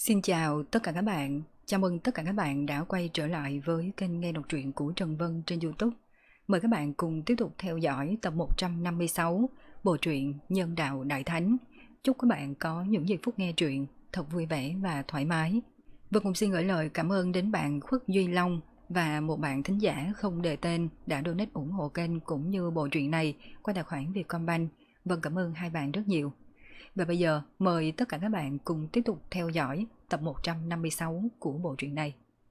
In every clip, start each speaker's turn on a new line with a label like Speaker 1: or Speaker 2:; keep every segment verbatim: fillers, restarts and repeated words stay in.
Speaker 1: Xin chào tất cả các bạn, chào mừng tất cả các bạn đã quay trở lại với kênh nghe đọc truyện của Trần Vân trên YouTube. Mời các bạn cùng tiếp tục theo dõi tập một trăm năm mươi sáu bộ truyện Nhân Đạo Đại Thánh. Chúc các bạn có những giây phút nghe truyện thật vui vẻ và thoải mái. Và cũng xin gửi lời cảm ơn đến bạn Khuất Duy Long và một bạn thính giả không đề tên đã donate ủng hộ kênh cũng như bộ truyện này qua tài khoản Vietcombank. Vâng, cảm ơn hai bạn rất nhiều. Và bây giờ mời tất cả các bạn cùng tiếp tục theo dõi tập một trăm năm mươi sáu của bộ truyện này.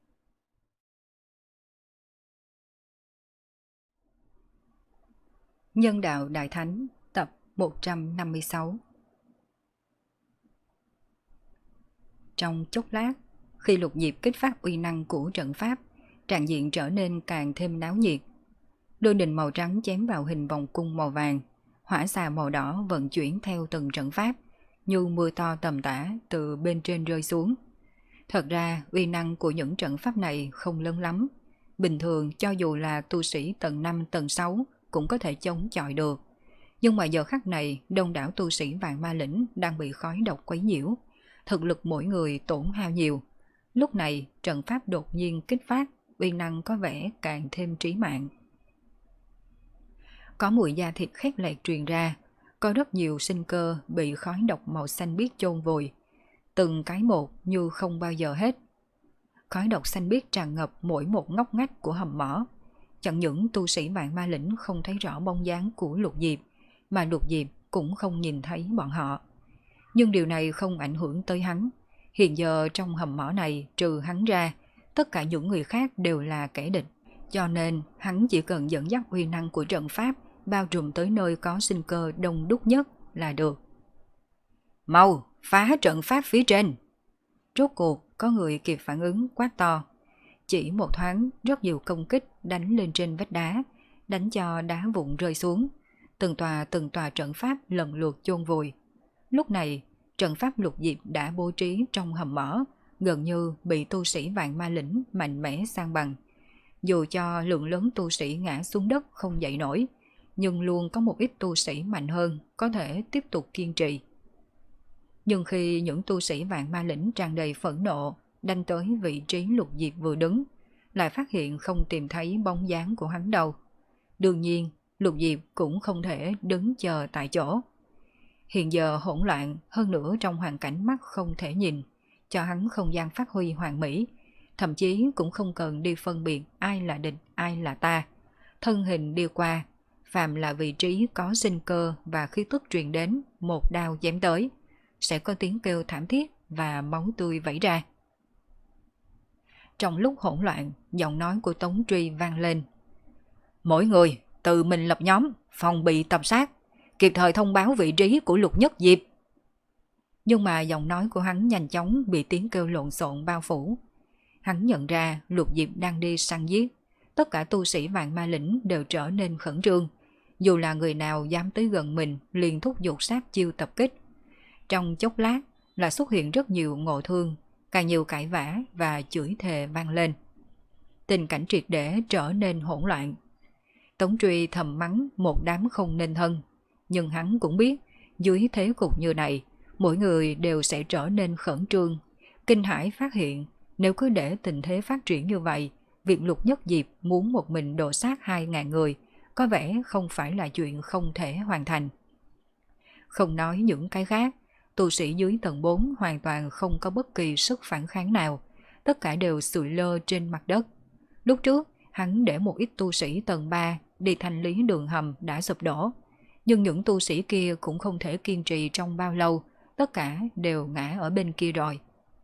Speaker 1: Nhân Đạo Đại Thánh tập một trăm năm mươi sáu. Trong chốc lát, khi Lục Diệp kích phát uy năng của trận pháp, tràng diện trở nên càng thêm náo nhiệt. Đôi đình màu trắng chém vào hình vòng cung màu vàng, hỏa xà màu đỏ vận chuyển theo từng trận pháp, như mưa to tầm tã từ bên trên rơi xuống. Thật ra, uy năng của những trận pháp này không lớn lắm. Bình thường cho dù là tu sĩ tầng năm, tầng sáu cũng có thể chống chọi được. Nhưng mà giờ khắc này, đông đảo tu sĩ Vạn Ma Lĩnh đang bị khói độc quấy nhiễu. Thực lực mỗi người tổn hao nhiều. Lúc này, trận pháp đột nhiên kích phát, uy năng có vẻ càng thêm trí mạng. Có mùi da thịt khét lẹt truyền ra, có rất nhiều sinh cơ bị khói độc màu xanh biếc chôn vùi. Từng cái một như không bao giờ hết. Khói độc xanh biếc tràn ngập mỗi một ngóc ngách của hầm mỏ. Chẳng những tu sĩ Vạn Ma Lĩnh không thấy rõ bóng dáng của Lục Diệp, mà Lục Diệp cũng không nhìn thấy bọn họ. Nhưng điều này không ảnh hưởng tới hắn. Hiện giờ trong hầm mỏ này trừ hắn ra, tất cả những người khác đều là kẻ địch. Cho nên hắn chỉ cần dẫn dắt uy năng của trận pháp bao trùm tới nơi có sinh cơ đông đúc nhất là được. Mau, phá trận pháp phía trên! Rốt cuộc có người kịp phản ứng quát to. Chỉ một thoáng rất nhiều công kích đánh lên trên vách đá, đánh cho đá vụn rơi xuống. Từng tòa từng tòa trận pháp lần lượt chôn vùi. Lúc này, trận pháp Lục Diệp đã bố trí trong hầm mỏ, gần như bị tu sĩ Vạn Ma Lĩnh mạnh mẽ san bằng. Dù cho lượng lớn tu sĩ ngã xuống đất không dậy nổi, nhưng luôn có một ít tu sĩ mạnh hơn có thể tiếp tục kiên trì. Nhưng khi những tu sĩ Vạn Ma Lĩnh tràn đầy phẫn nộ đánh tới vị trí Lục Diệp vừa đứng, lại phát hiện không tìm thấy bóng dáng của hắn đâu. Đương nhiên, Lục Diệp cũng không thể đứng chờ tại chỗ. Hiện giờ hỗn loạn hơn nữa trong hoàn cảnh mắt không thể nhìn, cho hắn không gian phát huy hoàn mỹ, thậm chí cũng không cần đi phân biệt ai là địch, ai là ta. Thân hình đi qua, phàm là vị trí có sinh cơ và khí tức truyền đến, một đao chém tới, sẽ có tiếng kêu thảm thiết và máu tươi vẩy ra. Trong lúc hỗn loạn, giọng nói của Tống Truy vang lên. Mỗi người tự mình lập nhóm, phòng bị tập sát, kịp thời thông báo vị trí của Lục Nhất Diệp. Nhưng mà giọng nói của hắn nhanh chóng bị tiếng kêu lộn xộn bao phủ. Hắn nhận ra Lục Diệp đang đi săn giết. Tất cả tu sĩ Vạn Ma Lĩnh đều trở nên khẩn trương. Dù là người nào dám tới gần mình liền thúc giục sát chiêu tập kích. Trong chốc lát là xuất hiện rất nhiều ngộ thương, càng nhiều cãi vã và chửi thề vang lên. Tình cảnh triệt để trở nên hỗn loạn. Tống Truy thầm mắng một đám không nên thân, nhưng hắn cũng biết dưới thế cục như này, mỗi người đều sẽ trở nên khẩn trương, kinh hãi phát hiện nếu cứ để tình thế phát triển như vậy, việc Lục Nhất Diệp muốn một mình đổ sát hai ngàn người có vẻ không phải là chuyện không thể hoàn thành. Không nói những cái khác, tu sĩ dưới tầng bốn hoàn toàn không có bất kỳ sức phản kháng nào, tất cả đều sụi lơ trên mặt đất. Lúc trước, hắn để một ít tu sĩ tầng ba đi thanh lý đường hầm đã sụp đổ, nhưng những tu sĩ kia cũng không thể kiên trì trong bao lâu, tất cả đều ngã ở bên kia rồi.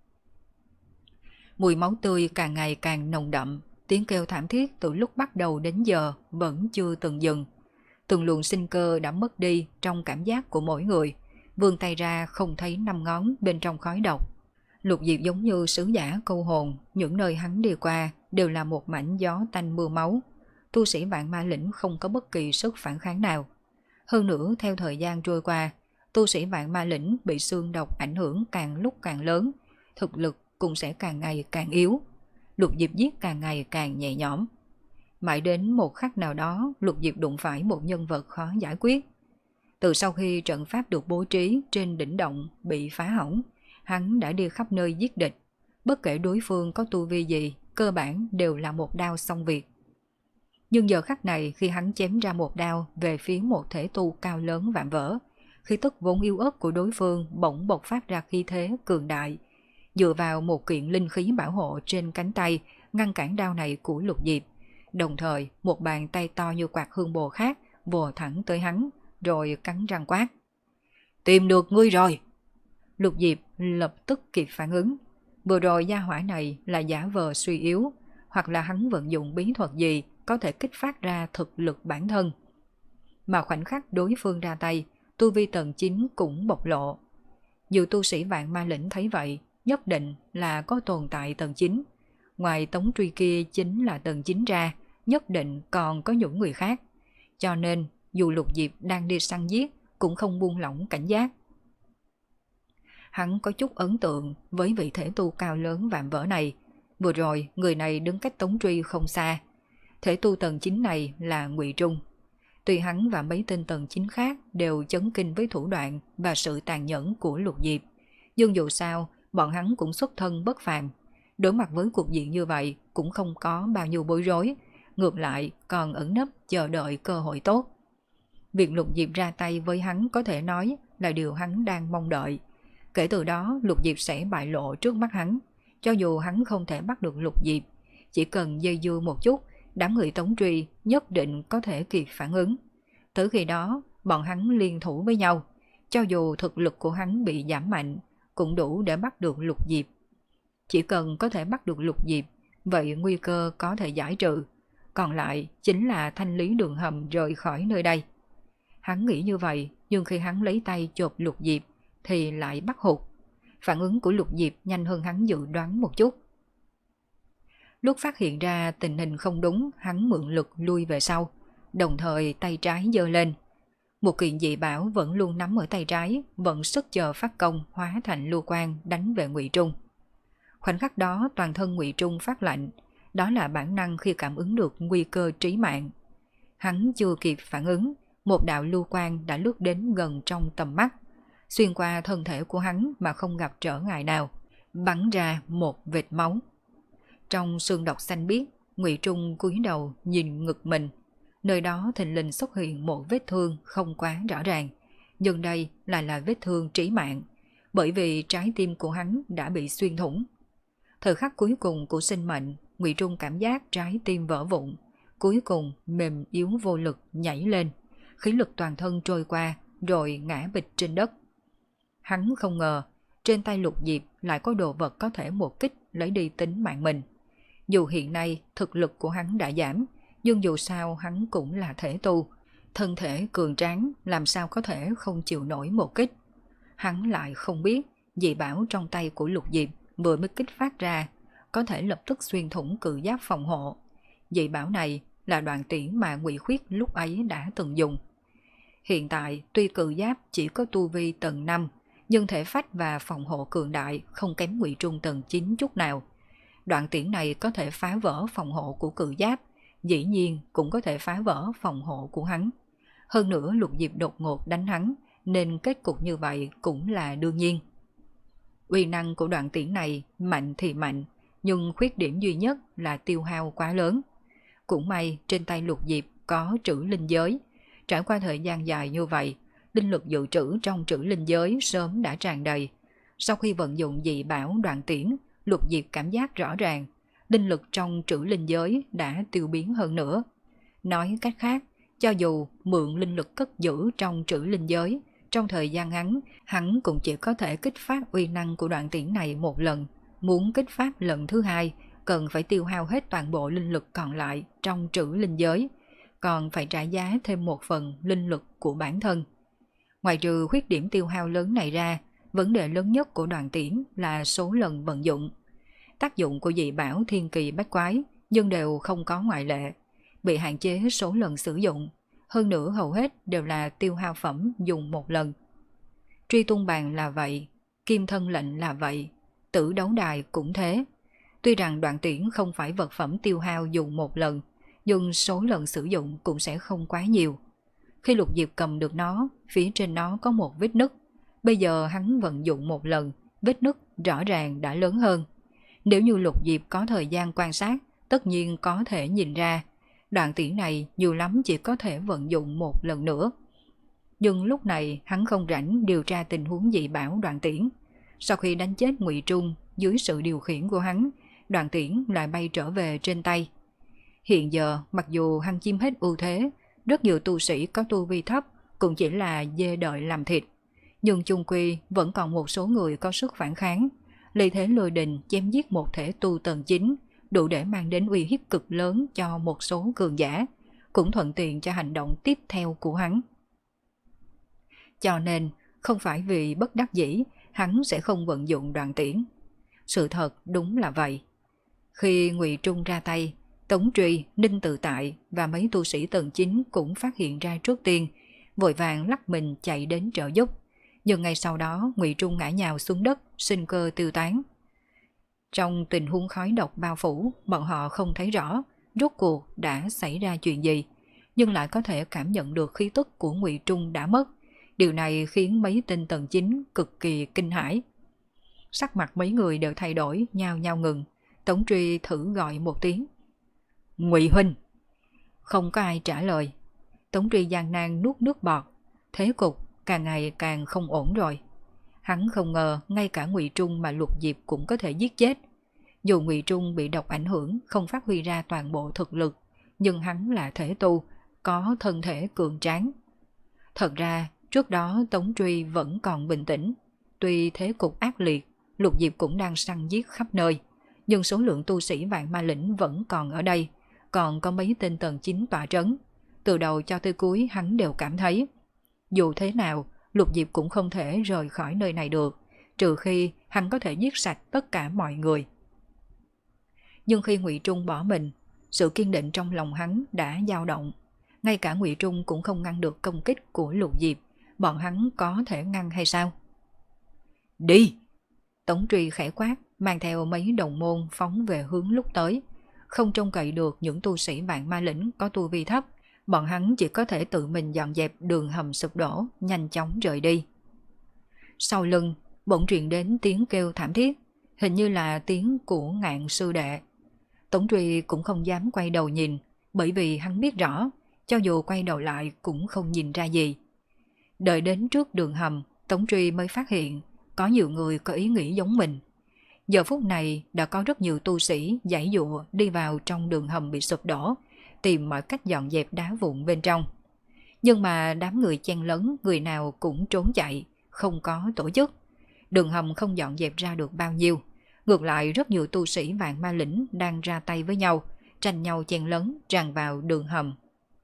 Speaker 1: Mùi máu tươi càng ngày càng nồng đậm, tiếng kêu thảm thiết từ lúc bắt đầu đến giờ vẫn chưa từng dừng. Từng luồng sinh cơ đã mất đi trong cảm giác của mỗi người, vươn tay ra không thấy năm ngón bên trong khói độc. Lục Diệp giống như sứ giả câu hồn, những nơi hắn đi qua đều là một mảnh gió tanh mưa máu. Tu sĩ Vạn Ma Lĩnh không có bất kỳ sức phản kháng nào. Hơn nữa theo thời gian trôi qua, tu sĩ Vạn Ma Lĩnh bị xương độc ảnh hưởng càng lúc càng lớn, thực lực cũng sẽ càng ngày càng yếu. Lục Diệp giết càng ngày càng nhẹ nhõm. Mãi đến một khắc nào đó, Lục Diệp đụng phải một nhân vật khó giải quyết. Từ sau khi trận pháp được bố trí trên đỉnh động bị phá hỏng, Hắn đã đi khắp nơi giết địch, bất kể đối phương có tu vi gì, cơ bản đều là một đao xong việc. Nhưng giờ khắc này khi hắn chém ra một đao về phía một thể tu cao lớn vạm vỡ, khí tức vốn yếu ớt của đối phương bỗng bộc phát ra khí thế cường đại, dựa vào một kiện linh khí bảo hộ trên cánh tay ngăn cản đao này của Lục Diệp. Đồng thời một bàn tay to như quạt hương bồ khác vồ thẳng tới hắn, rồi cắn răng quát: "Tìm được ngươi rồi!" Lục Diệp lập tức kịp phản ứng. Vừa rồi gia hỏa này là giả vờ suy yếu, hoặc là hắn vận dụng bí thuật gì có thể kích phát ra thực lực bản thân. Mà khoảnh khắc đối phương ra tay, tu vi tầng chín cũng bộc lộ. Dù tu sĩ Vạn Ma Lĩnh thấy vậy, nhất định là có tồn tại tầng chín. Ngoài Tống Truy kia chính là tầng chín ra, nhất định còn có những người khác. Cho nên, dù Lục Diệp đang đi săn giết, cũng không buông lỏng cảnh giác. Hắn có chút ấn tượng với vị thể tu cao lớn vạm vỡ này. Vừa rồi, người này đứng cách Tống Truy không xa. Thể tu tầng chín này là Ngụy Trung. Tuy hắn và mấy tên tầng chín khác đều chấn kinh với thủ đoạn và sự tàn nhẫn của Lục Diệp, nhưng dù sao, bọn hắn cũng xuất thân bất phàm. Đối mặt với cuộc diện như vậy cũng không có bao nhiêu bối rối, ngược lại còn ẩn nấp chờ đợi cơ hội tốt. Việc Lục Diệp ra tay với hắn có thể nói là điều hắn đang mong đợi. Kể từ đó Lục Diệp sẽ bại lộ trước mắt hắn. Cho dù hắn không thể bắt được Lục Diệp, chỉ cần dây dưa một chút, đám người Tống Truy nhất định có thể kịp phản ứng. Tới khi đó, bọn hắn liên thủ với nhau, cho dù thực lực của hắn bị giảm mạnh, cũng đủ để bắt được Lục Diệp. Chỉ cần có thể bắt được Lục Diệp, vậy nguy cơ có thể giải trừ. Còn lại chính là thanh lý đường hầm rời khỏi nơi đây. Hắn nghĩ như vậy, nhưng khi hắn lấy tay chộp Lục Diệp thì lại bắt hụt. Phản ứng của Lục Diệp nhanh hơn hắn dự đoán một chút. Lúc phát hiện ra tình hình không đúng, hắn mượn lực lui về sau, đồng thời tay trái giơ lên. Một kiện dị bảo vẫn luôn nắm ở tay trái, vẫn sức chờ phát công hóa thành lưu quang đánh về Ngụy Trung. Khoảnh khắc đó toàn thân Ngụy Trung phát lạnh, đó là bản năng khi cảm ứng được nguy cơ trí mạng. Hắn chưa kịp phản ứng, một đạo lưu quang đã lướt đến gần trong tầm mắt, xuyên qua thân thể của hắn mà không gặp trở ngại nào, bắn ra một vệt máu. Trong sương độc xanh biếc, Ngụy Trung cúi đầu nhìn ngực mình. Nơi đó thình lình xuất hiện một vết thương không quá rõ ràng, nhưng đây lại là vết thương trí mạng, bởi vì trái tim của hắn đã bị xuyên thủng. Thời khắc cuối cùng của sinh mệnh, Ngụy Trung cảm giác trái tim vỡ vụn, cuối cùng mềm yếu vô lực nhảy lên, khí lực toàn thân trôi qua rồi ngã bịch trên đất. Hắn không ngờ trên tay Lục Diệp lại có đồ vật có thể một kích lấy đi tính mạng mình. Dù hiện nay thực lực của hắn đã giảm, nhưng dù sao hắn cũng là thể tu, thân thể cường tráng làm sao có thể không chịu nổi một kích. Hắn lại không biết dị bảo trong tay của Lục Diệp vừa mới kích phát ra có thể lập tức xuyên thủng cự giáp phòng hộ. Dị bảo này là đoạn tiễn mà Ngụy Khuyết lúc ấy đã từng dùng. Hiện tại tuy cự giáp chỉ có tu vi tầng năm, nhưng thể phách và phòng hộ cường đại không kém Ngụy Trung tầng chín chút nào. Đoạn tiễn này có thể phá vỡ phòng hộ của cự giáp, dĩ nhiên cũng có thể phá vỡ phòng hộ của hắn. Hơn nữa Lục Diệp đột ngột đánh hắn, nên kết cục như vậy cũng là đương nhiên. Uy năng của đoạn tiễn này mạnh thì mạnh, nhưng khuyết điểm duy nhất là tiêu hao quá lớn. Cũng may trên tay Lục Diệp có trữ linh giới. Trải qua thời gian dài như vậy, linh lực dự trữ trong trữ linh giới sớm đã tràn đầy. Sau khi vận dụng dị bảo đoạn tiễn, Lục Diệp cảm giác rõ ràng, linh lực trong trữ linh giới đã tiêu biến hơn nữa. Nói cách khác, cho dù mượn linh lực cất giữ trong trữ linh giới, trong thời gian ngắn, hắn cũng chỉ có thể kích phát uy năng của đoạn tiễn này một lần. Muốn kích phát lần thứ hai, cần phải tiêu hao hết toàn bộ linh lực còn lại trong trữ linh giới, còn phải trả giá thêm một phần linh lực của bản thân. Ngoài trừ khuyết điểm tiêu hao lớn này ra, vấn đề lớn nhất của đoạn tiễn là số lần vận dụng. Tác dụng của dị bảo thiên kỳ bách quái, nhưng đều không có ngoại lệ, bị hạn chế số lần sử dụng, hơn nữa hầu hết đều là tiêu hao phẩm dùng một lần. Truy tung bàn là vậy, kim thân lệnh là vậy, tử đấu đài cũng thế. Tuy rằng đoạn tiễn không phải vật phẩm tiêu hao dùng một lần, nhưng số lần sử dụng cũng sẽ không quá nhiều. Khi Lục Diệp cầm được nó, phía trên nó có một vết nứt. Bây giờ hắn vận dụng một lần, vết nứt rõ ràng đã lớn hơn. Nếu như Lục Diệp có thời gian quan sát, tất nhiên có thể nhìn ra, đoạn tiễn này nhiều lắm chỉ có thể vận dụng một lần nữa. Nhưng lúc này hắn không rảnh điều tra tình huống dị bảo đoạn tiễn. Sau khi đánh chết Ngụy Trung dưới sự điều khiển của hắn, đoạn tiễn lại bay trở về trên tay. Hiện giờ mặc dù hắn chiếm hết ưu thế, rất nhiều tu sĩ có tu vi thấp cũng chỉ là dê đợi làm thịt, nhưng chung quy vẫn còn một số người có sức phản kháng. Lợi thế lôi đình chém giết một thể tu tầng chín đủ để mang đến uy hiếp cực lớn cho một số cường giả, cũng thuận tiện cho hành động tiếp theo của hắn. Cho nên không phải vì bất đắc dĩ hắn sẽ không vận dụng đoạn tiễn. Sự thật đúng là vậy. Khi Ngụy Trung ra tay, Tống Truy, Ninh Tự Tại và mấy tu sĩ tầng chín cũng phát hiện ra trước tiên, vội vàng lắc mình chạy đến trợ giúp. Nhưng ngay sau đó Ngụy Trung ngã nhào xuống đất, sinh cơ tiêu tán. Trong tình huống khói độc bao phủ, bọn họ không thấy rõ rốt cuộc đã xảy ra chuyện gì, nhưng lại có thể cảm nhận được khí tức của Ngụy Trung đã mất. Điều này khiến mấy tên tầng chín cực kỳ kinh hãi. Sắc mặt mấy người đều thay đổi, nhao nhao ngừng. Tống Truy thử gọi một tiếng. Ngụy huynh. Không có ai trả lời. Tống Truy gian nan nuốt nước bọt. Thế cục càng ngày càng không ổn rồi. Hắn không ngờ ngay cả Ngụy Trung mà Lục Diệp cũng có thể giết chết. Dù Ngụy Trung bị độc ảnh hưởng, không phát huy ra toàn bộ thực lực, nhưng hắn là thể tu, có thân thể cường tráng. Thật ra trước đó Tống Truy vẫn còn bình tĩnh. Tuy thế cục ác liệt, Lục Diệp cũng đang săn giết khắp nơi, nhưng số lượng tu sĩ Vạn Ma Lĩnh vẫn còn ở đây, còn có mấy tên tầng chín tọa trấn. Từ đầu cho tới cuối hắn đều cảm thấy, dù thế nào Lục Diệp cũng không thể rời khỏi nơi này được, trừ khi hắn có thể giết sạch tất cả mọi người. Nhưng khi Ngụy Trung bỏ mình, sự kiên định trong lòng hắn đã dao động. Ngay cả Ngụy Trung cũng không ngăn được công kích của Lục Diệp, bọn hắn có thể ngăn hay sao? Đi! Tống Truy khẽ quát, mang theo mấy đồng môn phóng về hướng lúc tới. Không trông cậy được những tu sĩ Vạn Ma Lĩnh có tu vi thấp, bọn hắn chỉ có thể tự mình dọn dẹp đường hầm sụp đổ, nhanh chóng rời đi. Sau lưng, bỗng truyền đến tiếng kêu thảm thiết, hình như là tiếng của Ngạn sư đệ. Tống Truy cũng không dám quay đầu nhìn, bởi vì hắn biết rõ, cho dù quay đầu lại cũng không nhìn ra gì. Đợi đến trước đường hầm, Tống Truy mới phát hiện có nhiều người có ý nghĩ giống mình. Giờ phút này đã có rất nhiều tu sĩ giãy giụa đi vào trong đường hầm bị sụp đổ, tìm mọi cách dọn dẹp đá vụn bên trong. Nhưng mà đám người chen lấn, người nào cũng trốn chạy, không có tổ chức. Đường hầm không dọn dẹp ra được bao nhiêu. Ngược lại rất nhiều tu sĩ Vạn Ma Lĩnh đang ra tay với nhau, tranh nhau chen lấn tràn vào đường hầm.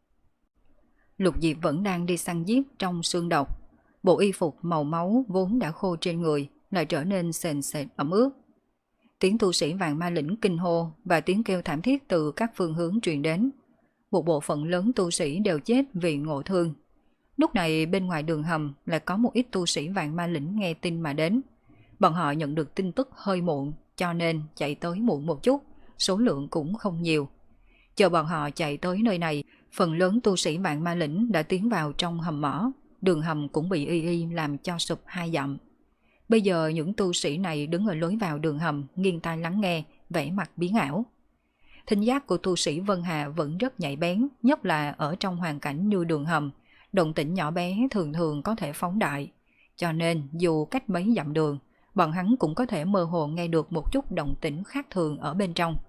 Speaker 1: Lục Diệp vẫn đang đi săn giết trong sương độc. Bộ y phục màu máu vốn đã khô trên người lại trở nên sền sệt ẩm ướt. Tiếng tu sĩ Vạn Ma Lĩnh kinh hô và tiếng kêu thảm thiết từ các phương hướng truyền đến. Một bộ phận lớn tu sĩ đều chết vì ngộ thương. Lúc này bên ngoài đường hầm lại có một ít tu sĩ Vạn Ma Lĩnh nghe tin mà đến. Bọn họ nhận được tin tức hơi muộn, cho nên chạy tới muộn một chút, số lượng cũng không nhiều. Chờ bọn họ chạy tới nơi này, phần lớn tu sĩ Vạn Ma Lĩnh đã tiến vào trong hầm mỏ, đường hầm cũng bị y y làm cho sụp hai dặm. Bây giờ những tu sĩ này đứng ở lối vào đường hầm, nghiêng tai lắng nghe, vẻ mặt biến ảo. Thính giác của tu sĩ Vân Hà vẫn rất nhạy bén, nhất là ở trong hoàn cảnh như đường hầm, động tĩnh nhỏ bé thường thường có thể phóng đại. Cho nên dù cách mấy dặm đường, bọn hắn cũng có thể mơ hồ nghe được một chút động tĩnh khác thường ở bên trong.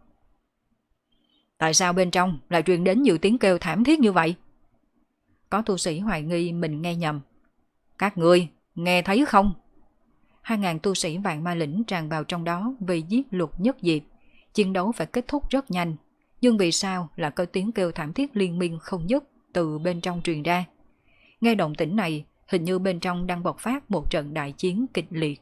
Speaker 1: Tại sao bên trong lại truyền đến nhiều tiếng kêu thảm thiết như vậy? Có tu sĩ hoài nghi mình nghe nhầm. Các ngươi nghe thấy không? Hai ngàn tu sĩ Vạn Ma Lĩnh tràn vào trong đó vì giết Lục Nhất Diệp. Chiến đấu phải kết thúc rất nhanh. Nhưng vì sao là có tiếng kêu thảm thiết liên miên không dứt từ bên trong truyền ra? Nghe động tĩnh này, hình như bên trong đang bộc phát một trận đại chiến kịch liệt.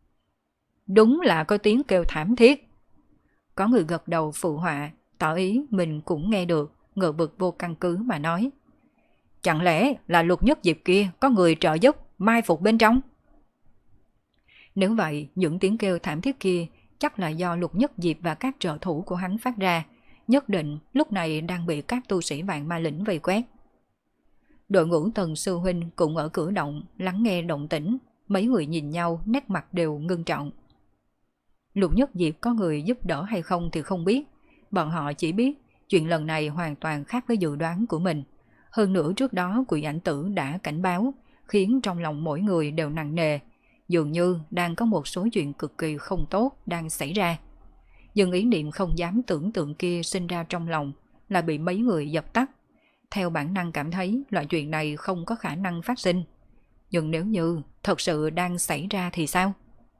Speaker 1: Đúng là có tiếng kêu thảm thiết. Có người gật đầu phụ họa, tỏ ý mình cũng nghe được, ngờ vực vô căn cứ mà nói. Chẳng lẽ là Lục Nhất Diệp kia có người trợ giúp mai phục bên trong? Nếu vậy, những tiếng kêu thảm thiết kia chắc là do Lục Nhất Diệp và các trợ thủ của hắn phát ra, nhất định lúc này đang bị các tu sĩ Vạn Ma Lĩnh vây quét. Đội ngũ Tần Sư Huynh cũng ở cửa động lắng nghe động tĩnh, Mấy người nhìn nhau, nét mặt đều ngưng trọng. Lục Nhất Diệp có người giúp đỡ hay không thì không biết. Bọn họ chỉ biết chuyện lần này hoàn toàn khác với dự đoán của mình. Hơn nữa trước đó Quỷ Ảnh Tử đã cảnh báo, khiến trong lòng mỗi người đều nặng nề. Dường như đang có một số chuyện cực kỳ không tốt đang xảy ra. Nhưng ý niệm không dám tưởng tượng kia sinh ra trong lòng là bị mấy người dập tắt. Theo bản năng cảm thấy loại chuyện này không có khả năng phát sinh. Nhưng nếu như thật sự đang xảy ra thì sao?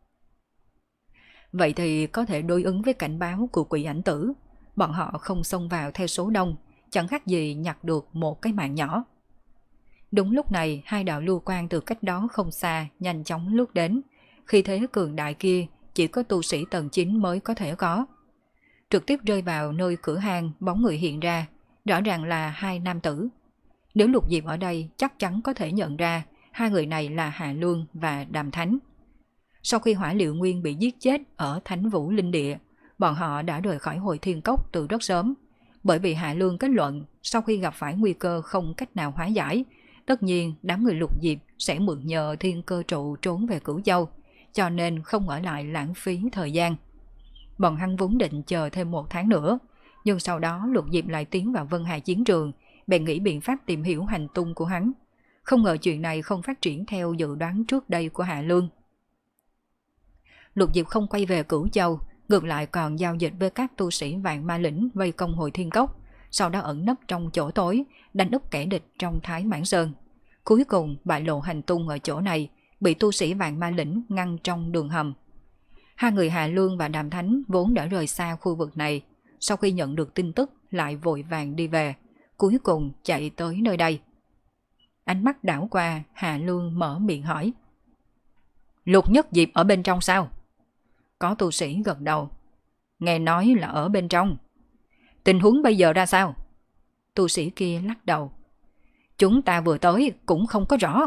Speaker 1: Vậy thì có thể đối ứng với cảnh báo của Quỷ Ảnh Tử. Bọn họ không xông vào theo số đông, chẳng khác gì nhặt được một cái mạng nhỏ. Đúng lúc này, hai đạo lưu quang từ cách đó không xa nhanh chóng lướt đến. Khi thế cường đại kia chỉ có tu sĩ tầng chín mới có thể có. Trực tiếp rơi vào nơi cửa hang, bóng người hiện ra, rõ ràng là hai nam tử. Nếu Lục Diệp ở đây chắc chắn có thể nhận ra hai người này là Hạ Lương và Đàm Thánh. Sau khi Hỏa Liệu Nguyên bị giết chết ở Thánh Vũ Linh Địa, bọn họ đã rời khỏi Hồi Thiên Cốc từ rất sớm. Bởi vì Hạ Lương kết luận sau khi gặp phải nguy cơ không cách nào hóa giải, tất nhiên đám người Lục Diệp sẽ mượn nhờ thiên cơ trụ trốn về Cửu Châu, cho nên không ở lại lãng phí thời gian. Bọn hắn vốn định chờ thêm một tháng nữa, nhưng sau đó Lục Diệp lại tiến vào Vân Hà chiến trường, bèn nghĩ biện pháp tìm hiểu hành tung của hắn. Không ngờ chuyện này không phát triển theo dự đoán trước đây của Hạ Lương. Lục Diệp không quay về Cửu Châu, ngược lại còn giao dịch với các tu sĩ Vạn Ma Lĩnh vây công Hồi Thiên Cốc, sau đó ẩn nấp trong chỗ tối, đánh úp kẻ địch trong Thái Mãn Sơn. Cuối cùng bại lộ hành tung ở chỗ này, bị tu sĩ Vạn Ma Lĩnh ngăn trong đường hầm. Hai người Hạ Lương và Đàm Thánh vốn đã rời xa khu vực này, sau khi nhận được tin tức lại vội vàng đi về, cuối cùng chạy tới nơi đây. Ánh mắt đảo qua, Hạ Lương mở miệng hỏi: Lục Nhất Diệp ở bên trong sao? Có tu sĩ gật đầu: Nghe nói là ở bên trong. Tình huống bây giờ ra sao? Tu sĩ kia lắc đầu: Chúng ta vừa tới cũng không có rõ.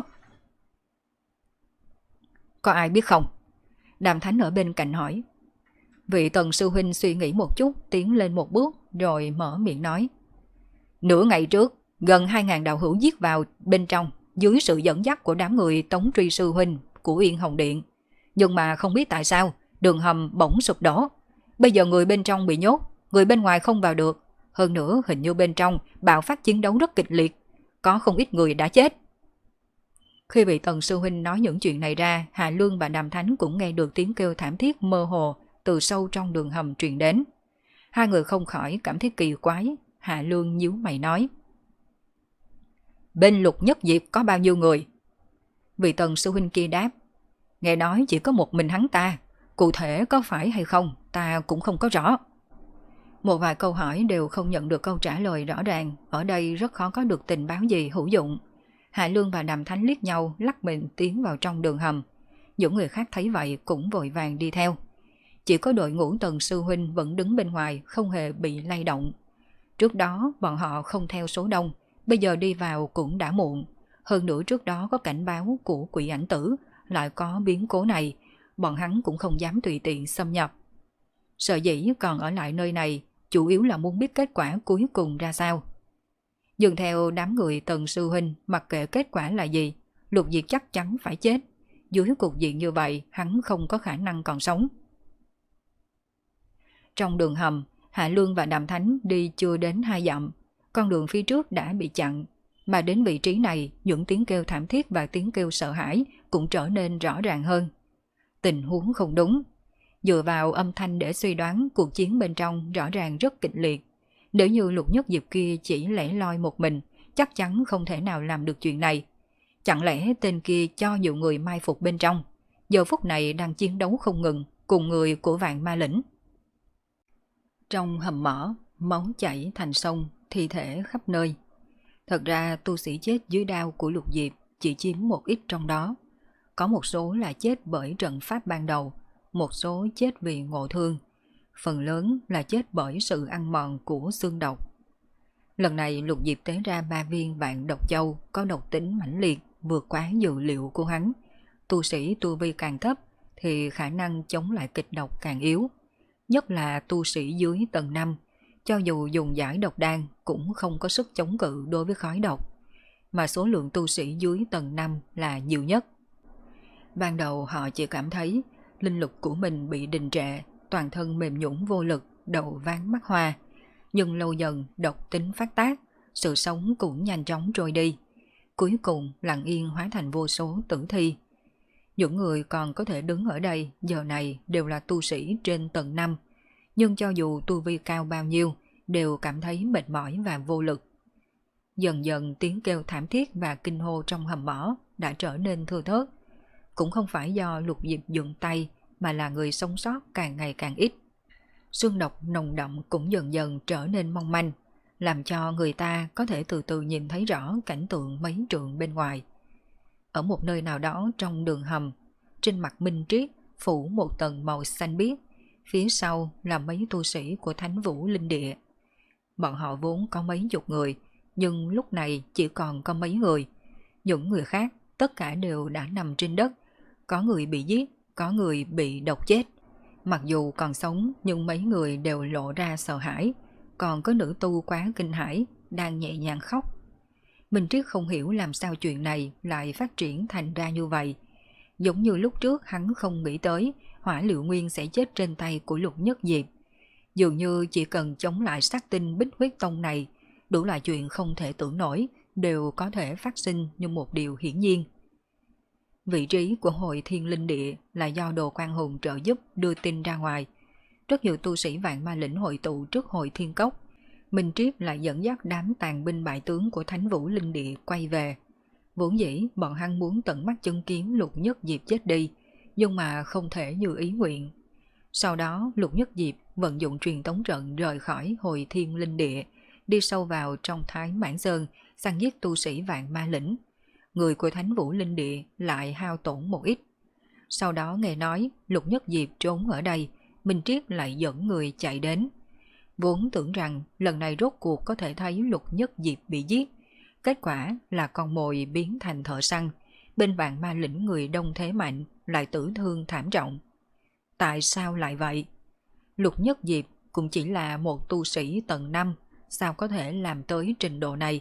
Speaker 1: Có ai biết không? Đàm Thánh ở bên cạnh hỏi. Vị Tần sư huynh suy nghĩ một chút, tiến lên một bước rồi mở miệng nói: Nửa ngày trước, gần hai ngàn đạo hữu giết vào bên trong dưới sự dẫn dắt của đám người Tống Truy sư huynh của Yên Hồng Điện. Nhưng mà không biết tại sao đường hầm bỗng sụp đổ. Bây giờ người bên trong bị nhốt, người bên ngoài không vào được. Hơn nữa hình như bên trong bạo phát chiến đấu rất kịch liệt, có không ít người đã chết. Khi vị Tần sư huynh nói những chuyện này ra, Hạ Lương và Đàm Thánh cũng nghe được tiếng kêu thảm thiết mơ hồ từ sâu trong đường hầm truyền đến. Hai người không khỏi cảm thấy kỳ quái. Hạ Lương nhíu mày nói: Bên Lục Nhất Diệp có bao nhiêu người? Vị Tần sư huynh kia đáp: Nghe nói chỉ có một mình hắn ta, cụ thể có phải hay không ta cũng không có rõ. Một vài câu hỏi đều không nhận được câu trả lời rõ ràng, ở đây rất khó có được tình báo gì hữu dụng. Hạ Lương và Đàm Thánh liếc nhau, lắc mình tiến vào trong đường hầm. Những người khác thấy vậy cũng vội vàng đi theo. Chỉ có đội ngũ Tần sư huynh vẫn đứng bên ngoài, không hề bị lay động. Trước đó bọn họ không theo số đông, bây giờ đi vào cũng đã muộn. Hơn nữa trước đó có cảnh báo của Quỷ Ảnh Tử, lại có biến cố này, bọn hắn cũng không dám tùy tiện xâm nhập. Sở dĩ còn ở lại nơi này, chủ yếu là muốn biết kết quả cuối cùng ra sao. Dường theo đám người Tần sư huynh, mặc kệ kết quả là gì, Lục Diệp chắc chắn phải chết. Dưới cục diện như vậy, hắn không có khả năng còn sống. Trong đường hầm, Hạ Lương và Đàm Thánh đi chưa đến hai dặm, con đường phía trước đã bị chặn. Mà đến vị trí này, những tiếng kêu thảm thiết và tiếng kêu sợ hãi cũng trở nên rõ ràng hơn. Tình huống không đúng. Dựa vào âm thanh để suy đoán, cuộc chiến bên trong rõ ràng rất kịch liệt. Nếu như Lục Nhất Diệp kia chỉ lẻ loi một mình, chắc chắn không thể nào làm được chuyện này. Chẳng lẽ tên kia cho nhiều người mai phục bên trong, giờ phút này đang chiến đấu không ngừng cùng người của Vạn Ma Lĩnh. Trong hầm mỏ, máu chảy thành sông, thi thể khắp nơi. Thật ra tu sĩ chết dưới đao của Lục Diệp chỉ chiếm một ít trong đó. Có một số là chết bởi trận pháp ban đầu, một số chết vì ngộ thương, phần lớn là chết bởi sự ăn mòn của xương độc. Lần này Lục Diệp tế ra ba viên vạn độc châu có độc tính mãnh liệt, vượt quá dự liệu của hắn. Tu sĩ tu vi càng thấp thì khả năng chống lại kịch độc càng yếu, nhất là tu sĩ dưới tầng năm, cho dù dùng giải độc đan cũng không có sức chống cự đối với khói độc, mà số lượng tu sĩ dưới tầng năm là nhiều nhất. Ban đầu họ chỉ cảm thấy linh lực của mình bị đình trệ, toàn thân mềm nhũn vô lực, đầu váng mắt hoa. Nhưng lâu dần độc tính phát tác, sự sống cũng nhanh chóng trôi đi. Cuối cùng lặng yên hóa thành vô số tử thi. Những người còn có thể đứng ở đây giờ này đều là tu sĩ trên tầng năm, nhưng cho dù tu vi cao bao nhiêu, đều cảm thấy mệt mỏi và vô lực. Dần dần tiếng kêu thảm thiết và kinh hô trong hầm mỏ đã trở nên thưa thớt. Cũng không phải do Lục Diệp dừng tay, mà là người sống sót càng ngày càng ít. Xương độc nồng đậm cũng dần dần trở nên mong manh, làm cho người ta có thể từ từ nhìn thấy rõ cảnh tượng mấy trượng bên ngoài. Ở một nơi nào đó trong đường hầm, trên mặt Minh Triết phủ một tầng màu xanh biếc, phía sau là mấy tu sĩ của Thánh Vũ Linh Địa. Bọn họ vốn có mấy chục người, nhưng lúc này chỉ còn có mấy người. Những người khác tất cả đều đã nằm trên đất, có người bị giết, có người bị độc chết. Mặc dù còn sống nhưng mấy người đều lộ ra sợ hãi, còn có nữ tu quá kinh hãi, đang nhẹ nhàng khóc. Minh Triết không hiểu làm sao chuyện này lại phát triển thành ra như vậy. Giống như lúc trước hắn không nghĩ tới Hỏa Liệu Nguyên sẽ chết trên tay của Lục Nhất Diệp. Dường như chỉ cần chống lại sát tinh Bích Huyết Tông này, đủ loại chuyện không thể tưởng nổi đều có thể phát sinh như một điều hiển nhiên. Vị trí của Hội Thiên Linh Địa là do Đồ Quan Hùng trợ giúp đưa tin ra ngoài. Rất nhiều tu sĩ Vạn Ma Lĩnh hội tụ trước Hội Thiên Cốc. Minh Triết lại dẫn dắt đám tàn binh bại tướng của Thánh Vũ Linh Địa quay về. Vốn dĩ bọn hắn muốn tận mắt chứng kiến Lục Nhất Diệp chết đi, nhưng mà không thể như ý nguyện. Sau đó Lục Nhất Diệp vận dụng truyền tống trận rời khỏi Hội Thiên Linh Địa, đi sâu vào trong Thái Mãn Sơn, săn giết tu sĩ Vạn Ma Lĩnh. Người của Thánh Vũ Linh Địa lại hao tổn một ít. Sau đó nghe nói Lục Nhất Diệp trốn ở đây, Minh Triết lại dẫn người chạy đến. Vốn tưởng rằng lần này rốt cuộc có thể thấy Lục Nhất Diệp bị giết. Kết quả là con mồi biến thành thợ săn. Bên Vạn Ma Lĩnh người đông thế mạnh lại tử thương thảm trọng. Tại sao lại vậy? Lục Nhất Diệp cũng chỉ là một tu sĩ tầng năm, sao có thể làm tới trình độ này?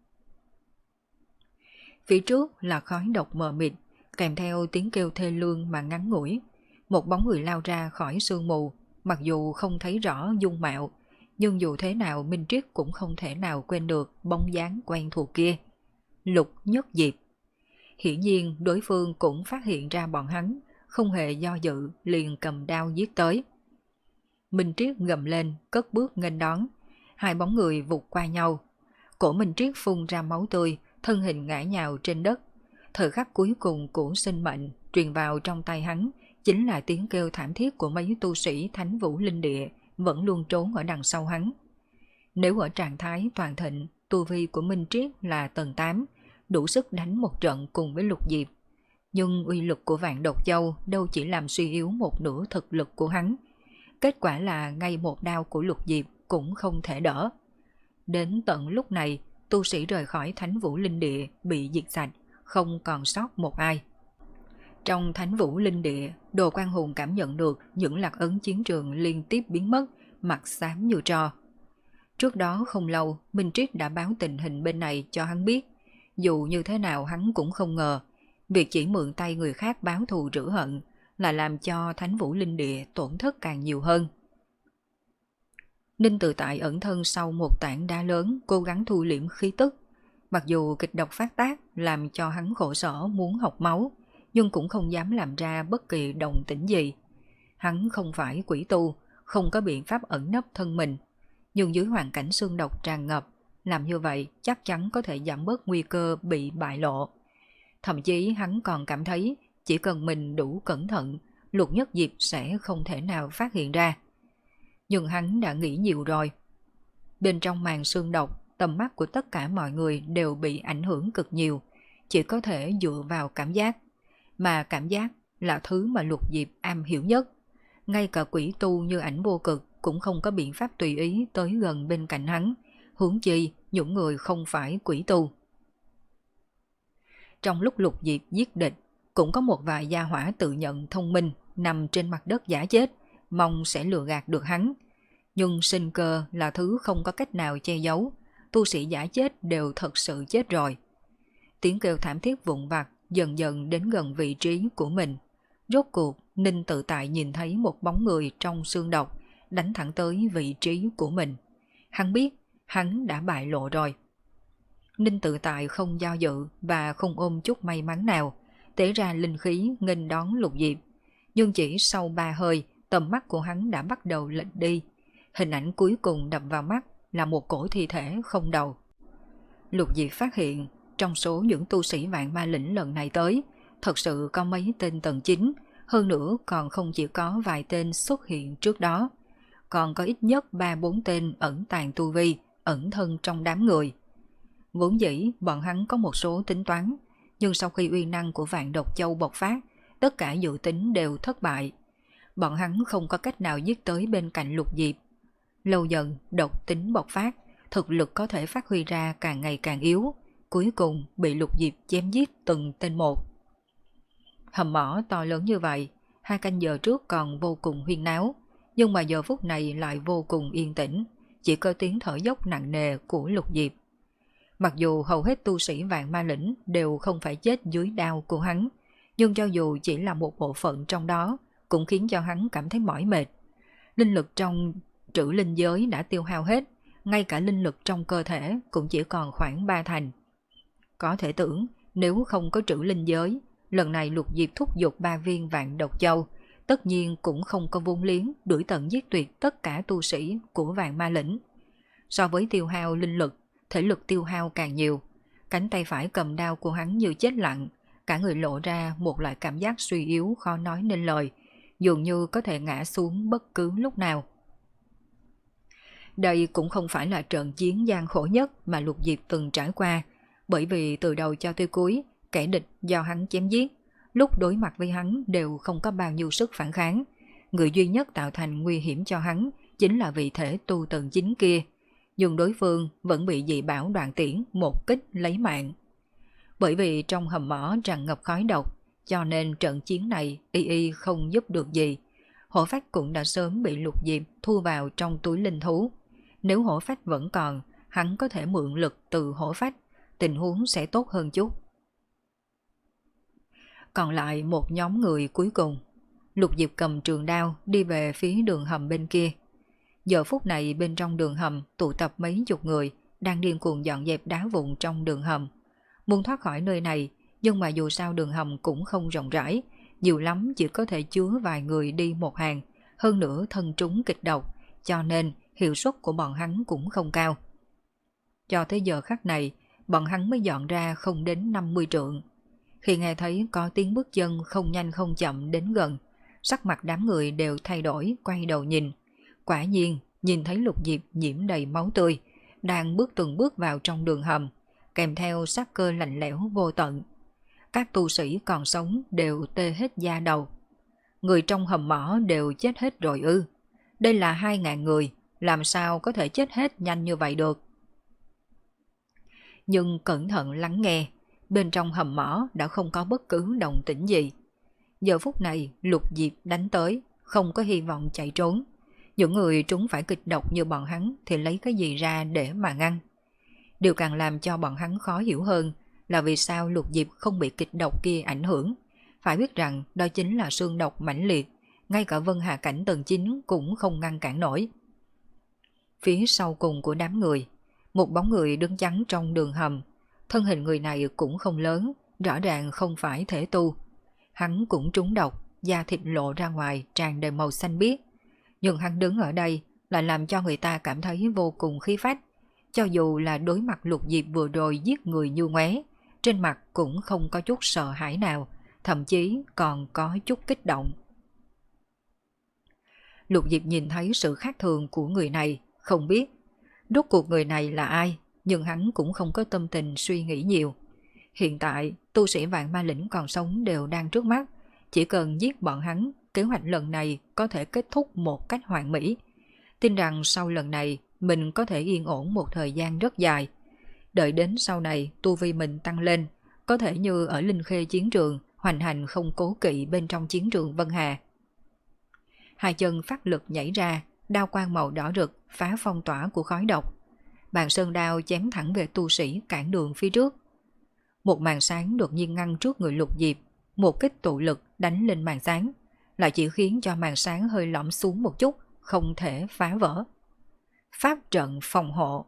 Speaker 1: Phía trước là khói độc mờ mịt, kèm theo tiếng kêu thê lương mà ngắn ngủi. Một bóng người lao ra khỏi sương mù, mặc dù không thấy rõ dung mạo, nhưng dù thế nào Minh Triết cũng không thể nào quên được bóng dáng quen thuộc kia. Lục Nhất Diệp. Hiển nhiên đối phương cũng phát hiện ra bọn hắn, không hề do dự liền cầm đao giết tới. Minh Triết gầm lên, cất bước nghênh đón. Hai bóng người vụt qua nhau. Cổ Minh Triết phun ra máu tươi, thân hình ngã nhào trên đất. Thời khắc cuối cùng của sinh mệnh truyền vào trong tay hắn chính là tiếng kêu thảm thiết của mấy tu sĩ Thánh Vũ Linh Địa vẫn luôn trốn ở đằng sau hắn. Nếu ở trạng thái toàn thịnh, tu vi của Minh Triết là tầng tám, đủ sức đánh một trận cùng với Lục Diệp. Nhưng uy lực của Vạn Độc Châu đâu chỉ làm suy yếu một nửa thực lực của hắn. Kết quả là ngay một đao của Lục Diệp cũng không thể đỡ. Đến tận lúc này, tu sĩ rời khỏi Thánh Vũ Linh Địa bị diệt sạch, không còn sót một ai. Trong Thánh Vũ Linh Địa, Đồ Quan Hùng cảm nhận được những lạc ấn chiến trường liên tiếp biến mất, mặt xám như tro. Trước đó không lâu, Minh Triết đã báo tình hình bên này cho hắn biết. Dù như thế nào hắn cũng không ngờ, việc chỉ mượn tay người khác báo thù rửa hận là làm cho Thánh Vũ Linh Địa tổn thất càng nhiều hơn. Ninh Tự Tại ẩn thân sau một tảng đá lớn, cố gắng thu liễm khí tức. Mặc dù kịch độc phát tác làm cho hắn khổ sở muốn học máu, nhưng cũng không dám làm ra bất kỳ động tĩnh gì. Hắn không phải quỷ tu, không có biện pháp ẩn nấp thân mình, nhưng dưới hoàn cảnh xương độc tràn ngập, làm như vậy chắc chắn có thể giảm bớt nguy cơ bị bại lộ. Thậm chí hắn còn cảm thấy chỉ cần mình đủ cẩn thận, Lục Nhất Diệp sẽ không thể nào phát hiện ra. Nhưng hắn đã nghĩ nhiều rồi. Bên trong màn xương độc, tầm mắt của tất cả mọi người đều bị ảnh hưởng cực nhiều, chỉ có thể dựa vào cảm giác. Mà cảm giác là thứ mà Lục Diệp am hiểu nhất. Ngay cả quỷ tu như Ảnh Vô Cực cũng không có biện pháp tùy ý tới gần bên cạnh hắn, huống chi những người không phải quỷ tu. Trong lúc Lục Diệp giết địch, cũng có một vài gia hỏa tự nhận thông minh nằm trên mặt đất giả chết, mong sẽ lừa gạt được hắn. Nhưng sinh cơ là thứ không có cách nào che giấu, tu sĩ giả chết đều thật sự chết rồi. Tiếng kêu thảm thiết vụn vặt dần dần đến gần vị trí của mình. Rốt cuộc, Ninh Tự Tại nhìn thấy một bóng người trong xương độc đánh thẳng tới vị trí của mình. Hắn biết, hắn đã bại lộ rồi. Ninh Tự Tại không do dự và không ôm chút may mắn nào, tế ra linh khí nghênh đón Lục Diệp. Nhưng chỉ sau ba hơi, tầm mắt của hắn đã bắt đầu lệch đi. Hình ảnh cuối cùng đập vào mắt là một cổ thi thể không đầu. Lục Diệp phát hiện, trong số những tu sĩ vạn ma lĩnh lần này tới, thật sự có mấy tên tầng chín, hơn nữa còn không chỉ có vài tên xuất hiện trước đó, còn có ít nhất ba bốn tên ẩn tàng tu vi, ẩn thân trong đám người. Vốn dĩ bọn hắn có một số tính toán, nhưng sau khi uy năng của Vạn Độc Châu bộc phát, tất cả dự tính đều thất bại. Bọn hắn không có cách nào giết tới bên cạnh Lục Diệp. Lâu dần, độc tính bộc phát, thực lực có thể phát huy ra càng ngày càng yếu, cuối cùng bị Lục Diệp chém giết từng tên một. Hầm mỏ to lớn như vậy, hai canh giờ trước còn vô cùng huyên náo, nhưng mà giờ phút này lại vô cùng yên tĩnh, chỉ có tiếng thở dốc nặng nề của Lục Diệp. Mặc dù hầu hết tu sĩ vạn ma lĩnh đều không phải chết dưới đao của hắn, nhưng cho dù chỉ là một bộ phận trong đó, cũng khiến cho hắn cảm thấy mỏi mệt. Linh lực trong trữ linh giới đã tiêu hao hết, ngay cả linh lực trong cơ thể cũng chỉ còn khoảng ba thành. Có thể tưởng, nếu không có trữ linh giới, lần này Lục Diệp thúc giục ba viên Vạn Độc Châu, tất nhiên cũng không có vốn liếng đuổi tận giết tuyệt tất cả tu sĩ của vạn ma lĩnh. So với tiêu hao linh lực, thể lực tiêu hao càng nhiều. Cánh tay phải cầm đao của hắn như chết lặng, cả người lộ ra một loại cảm giác suy yếu khó nói nên lời, dường như có thể ngã xuống bất cứ lúc nào. Đây cũng không phải là trận chiến gian khổ nhất mà Lục Diệp từng trải qua, bởi vì từ đầu cho tới cuối, kẻ địch do hắn chém giết, lúc đối mặt với hắn đều không có bao nhiêu sức phản kháng. Người duy nhất tạo thành nguy hiểm cho hắn chính là vị thể tu tầng chín kia, nhưng đối phương vẫn bị dị bảo Đoạn Tiễn một kích lấy mạng. Bởi vì trong hầm mỏ tràn ngập khói độc, cho nên trận chiến này y y không giúp được gì. Hổ phách cũng đã sớm bị Lục Diệp thu vào trong túi linh thú. Nếu hổ phách vẫn còn, hắn có thể mượn lực từ hổ phách, tình huống sẽ tốt hơn chút. Còn lại một nhóm người cuối cùng. Lục Diệp cầm trường đao đi về phía đường hầm bên kia. Giờ phút này bên trong đường hầm tụ tập mấy chục người đang điên cuồng dọn dẹp đá vụn trong đường hầm. Muốn thoát khỏi nơi này, nhưng mà dù sao đường hầm cũng không rộng rãi, nhiều lắm chỉ có thể chứa vài người đi một hàng, hơn nữa thân trúng kịch độc, cho nên hiệu suất của bọn hắn cũng không cao. Cho tới giờ khắc này, bọn hắn mới dọn ra không đến năm mươi trượng. Khi nghe thấy có tiếng bước chân không nhanh không chậm đến gần, sắc mặt đám người đều thay đổi, quay đầu nhìn. Quả nhiên, nhìn thấy Lục Diệp nhiễm đầy máu tươi, đang bước từng bước vào trong đường hầm, kèm theo sát cơ lạnh lẽo vô tận. Các tu sĩ còn sống đều tê hết da đầu. Người trong hầm mỏ đều chết hết rồi ư? Đây là hai ngàn người, làm sao có thể chết hết nhanh như vậy được? Nhưng cẩn thận lắng nghe, bên trong hầm mỏ đã không có bất cứ động tĩnh gì. Giờ phút này Lục Diệp đánh tới, không có hy vọng chạy trốn. Những người trúng phải kịch độc như bọn hắn thì lấy cái gì ra để mà ngăn? Điều càng làm cho bọn hắn khó hiểu hơn là vì sao Lục Diệp không bị kịch độc kia ảnh hưởng. Phải biết rằng đó chính là xương độc mãnh liệt, ngay cả Vân Hà Cảnh tầng chín cũng không ngăn cản nổi. Phía sau cùng của đám người, một bóng người đứng chắn trong đường hầm. Thân hình người này cũng không lớn, rõ ràng không phải thể tu. Hắn cũng trúng độc, da thịt lộ ra ngoài tràn đầy màu xanh biếc. Nhưng hắn đứng ở đây lại làm cho người ta cảm thấy vô cùng khí phách. Cho dù là đối mặt Lục Diệp vừa rồi giết người như ngoé, trên mặt cũng không có chút sợ hãi nào, thậm chí còn có chút kích động. Lục Diệp nhìn thấy sự khác thường của người này, không biết rốt cuộc người này là ai, nhưng hắn cũng không có tâm tình suy nghĩ nhiều. Hiện tại, tu sĩ vạn ma lĩnh còn sống đều đang trước mắt, chỉ cần giết bọn hắn, kế hoạch lần này có thể kết thúc một cách hoàn mỹ. Tin rằng sau lần này, mình có thể yên ổn một thời gian rất dài. Đợi đến sau này, tu vi mình tăng lên, có thể như ở Linh Khê chiến trường, hoành hành không cố kỵ bên trong chiến trường Vân Hà. Hai chân phát lực nhảy ra, đao quang màu đỏ rực phá phong tỏa của khói độc. Bàn sơn đao chém thẳng về tu sĩ cản đường phía trước. Một màn sáng đột nhiên ngăn trước người Lục Diệp, một kích tụ lực đánh lên màn sáng, lại chỉ khiến cho màn sáng hơi lõm xuống một chút, không thể phá vỡ. Pháp trận phòng hộ.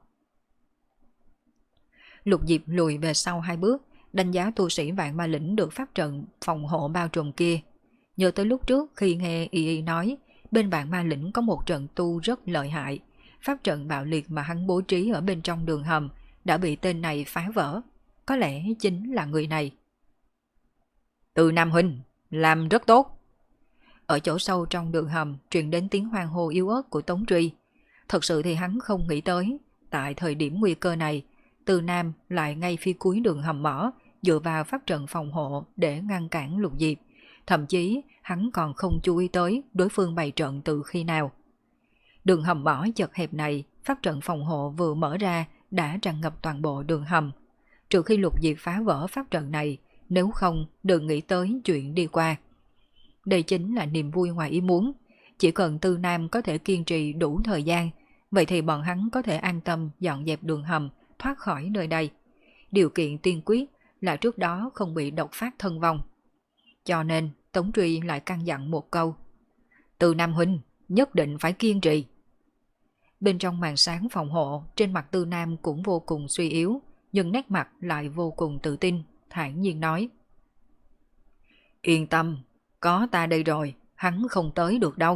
Speaker 1: Lục Diệp lùi về sau hai bước, đánh giá tu sĩ Vạn Ma Lĩnh được pháp trận phòng hộ bao trùm kia. Nhớ tới lúc trước khi nghe Y Y nói bên Vạn Ma Lĩnh có một trận tu rất lợi hại, pháp trận bạo liệt mà hắn bố trí ở bên trong đường hầm đã bị tên này phá vỡ. Có lẽ chính là người này. Từ Nam huynh, làm rất tốt. Ở chỗ sâu trong đường hầm truyền đến tiếng hoan hô yếu ớt của Tống Truy. Thật sự thì hắn không nghĩ tới, tại thời điểm nguy cơ này, Từ Nam lại ngay phía cuối đường hầm mỏ, dựa vào pháp trận phòng hộ để ngăn cản Lục Diệp. Thậm chí hắn còn không chú ý tới đối phương bày trận từ khi nào. Đường hầm mỏ chật hẹp này, pháp trận phòng hộ vừa mở ra đã tràn ngập toàn bộ đường hầm. Trừ khi Lục Diệp phá vỡ pháp trận này, nếu không đừng nghĩ tới chuyện đi qua. Đây chính là niềm vui ngoài ý muốn. Chỉ cần Tư Nam có thể kiên trì đủ thời gian, vậy thì bọn hắn có thể an tâm dọn dẹp đường hầm, thoát khỏi nơi đây. Điều kiện tiên quyết là trước đó không bị độc phát thân vong. Cho nên Tống Truy lại căn dặn một câu: Từ Nam huynh, nhất định phải kiên trì. Bên trong màn sáng phòng hộ, trên mặt Tư Nam cũng vô cùng suy yếu, nhưng nét mặt lại vô cùng tự tin, thản nhiên nói: Yên tâm, có ta đây rồi, hắn không tới được đâu.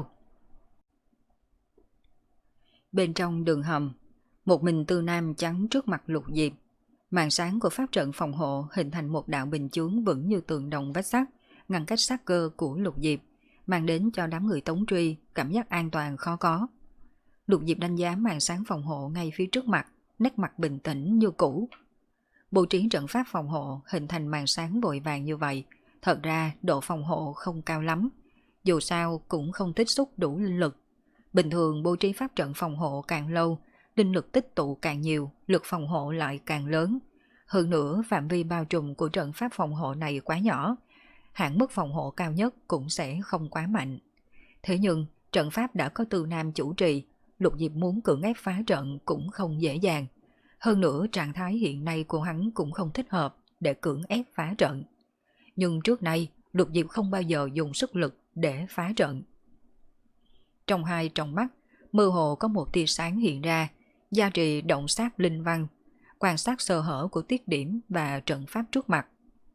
Speaker 1: Bên trong đường hầm, một mình Tư Nam chắn trước mặt Lục Diệp. Màn sáng của pháp trận phòng hộ hình thành một đạo bình chướng vững như tường đồng vách sắt, ngăn cách sát cơ của Lục Diệp, mang đến cho đám người Tống Truy cảm giác an toàn khó có. Lục Diệp đánh giá màn sáng phòng hộ ngay phía trước mặt, nét mặt bình tĩnh như cũ. Bố trí trận pháp phòng hộ hình thành màn sáng vội vàng như vậy, thật ra độ phòng hộ không cao lắm, dù sao cũng không tích xúc đủ linh lực. Bình thường bố trí pháp trận phòng hộ càng lâu, linh lực tích tụ càng nhiều, lực phòng hộ lại càng lớn. Hơn nữa phạm vi bao trùm của trận pháp phòng hộ này quá nhỏ, hạn mức phòng hộ cao nhất cũng sẽ không quá mạnh. Thế nhưng trận pháp đã có Từ Nam chủ trì, Lục Diệp muốn cưỡng ép phá trận cũng không dễ dàng. Hơn nữa trạng thái hiện nay của hắn cũng không thích hợp để cưỡng ép phá trận. Nhưng trước nay Lục Diệp không bao giờ dùng sức lực để phá trận. Trong hai tròng mắt mơ hồ có một tia sáng hiện ra, gia trì động sát linh văn, quan sát sơ hở của tiết điểm và trận pháp trước mặt.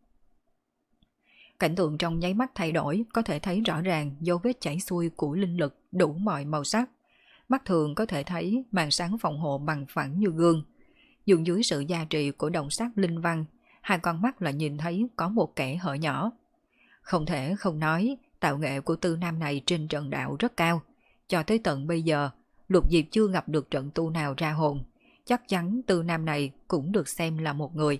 Speaker 1: Cảnh tượng trong nháy mắt thay đổi, có thể thấy rõ ràng dấu vết chảy xuôi của linh lực đủ mọi màu sắc. Mắt thường có thể thấy màn sáng phòng hộ bằng phẳng như gương. Dường dưới sự gia trì của động sát linh văn, hai con mắt lại nhìn thấy có một kẻ hở nhỏ. Không thể không nói, tạo nghệ của Tư Nam này trên trận đạo rất cao. Cho tới tận bây giờ, Lục Diệp chưa gặp được trận tu nào ra hồn. Chắc chắn Tư Nam này cũng được xem là một người.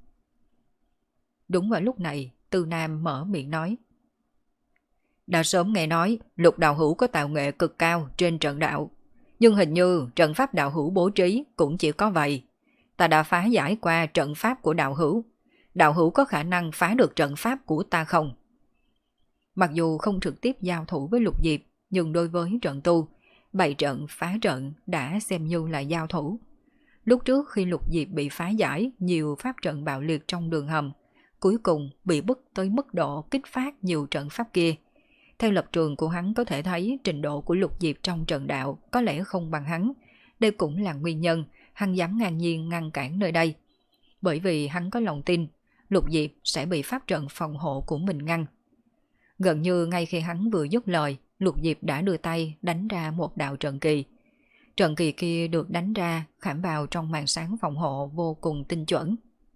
Speaker 1: Đúng vào lúc này, Tư Nam mở miệng nói: Đã sớm nghe nói Lục đạo hữu có tạo nghệ cực cao trên trận đạo, nhưng hình như trận pháp đạo hữu bố trí cũng chỉ có vậy. Ta đã phá giải qua trận pháp của đạo hữu. Đạo hữu có khả năng phá được trận pháp của ta không? Mặc dù không trực tiếp giao thủ với Lục Diệp, nhưng đối với trận tu, bày trận phá trận đã xem như là giao thủ. Lúc trước khi Lục Diệp bị phá giải nhiều pháp trận bạo liệt trong đường hầm, cuối cùng bị bức tới mức độ kích phát nhiều trận pháp kia. Theo lập trường của hắn có thể thấy trình độ của Lục Diệp trong trận đạo có lẽ không bằng hắn. Đây cũng là nguyên nhân hắn dám ngang nhiên ngăn cản nơi đây. Bởi vì hắn có lòng tin Lục Diệp sẽ bị pháp trận phòng hộ của mình ngăn. Gần như ngay khi hắn vừa dứt lời, Lục Diệp đã đưa tay đánh ra một đạo trận kỳ. Trận kỳ kia được đánh ra khảm vào trong màn sáng phòng hộ vô cùng tinh chuẩn.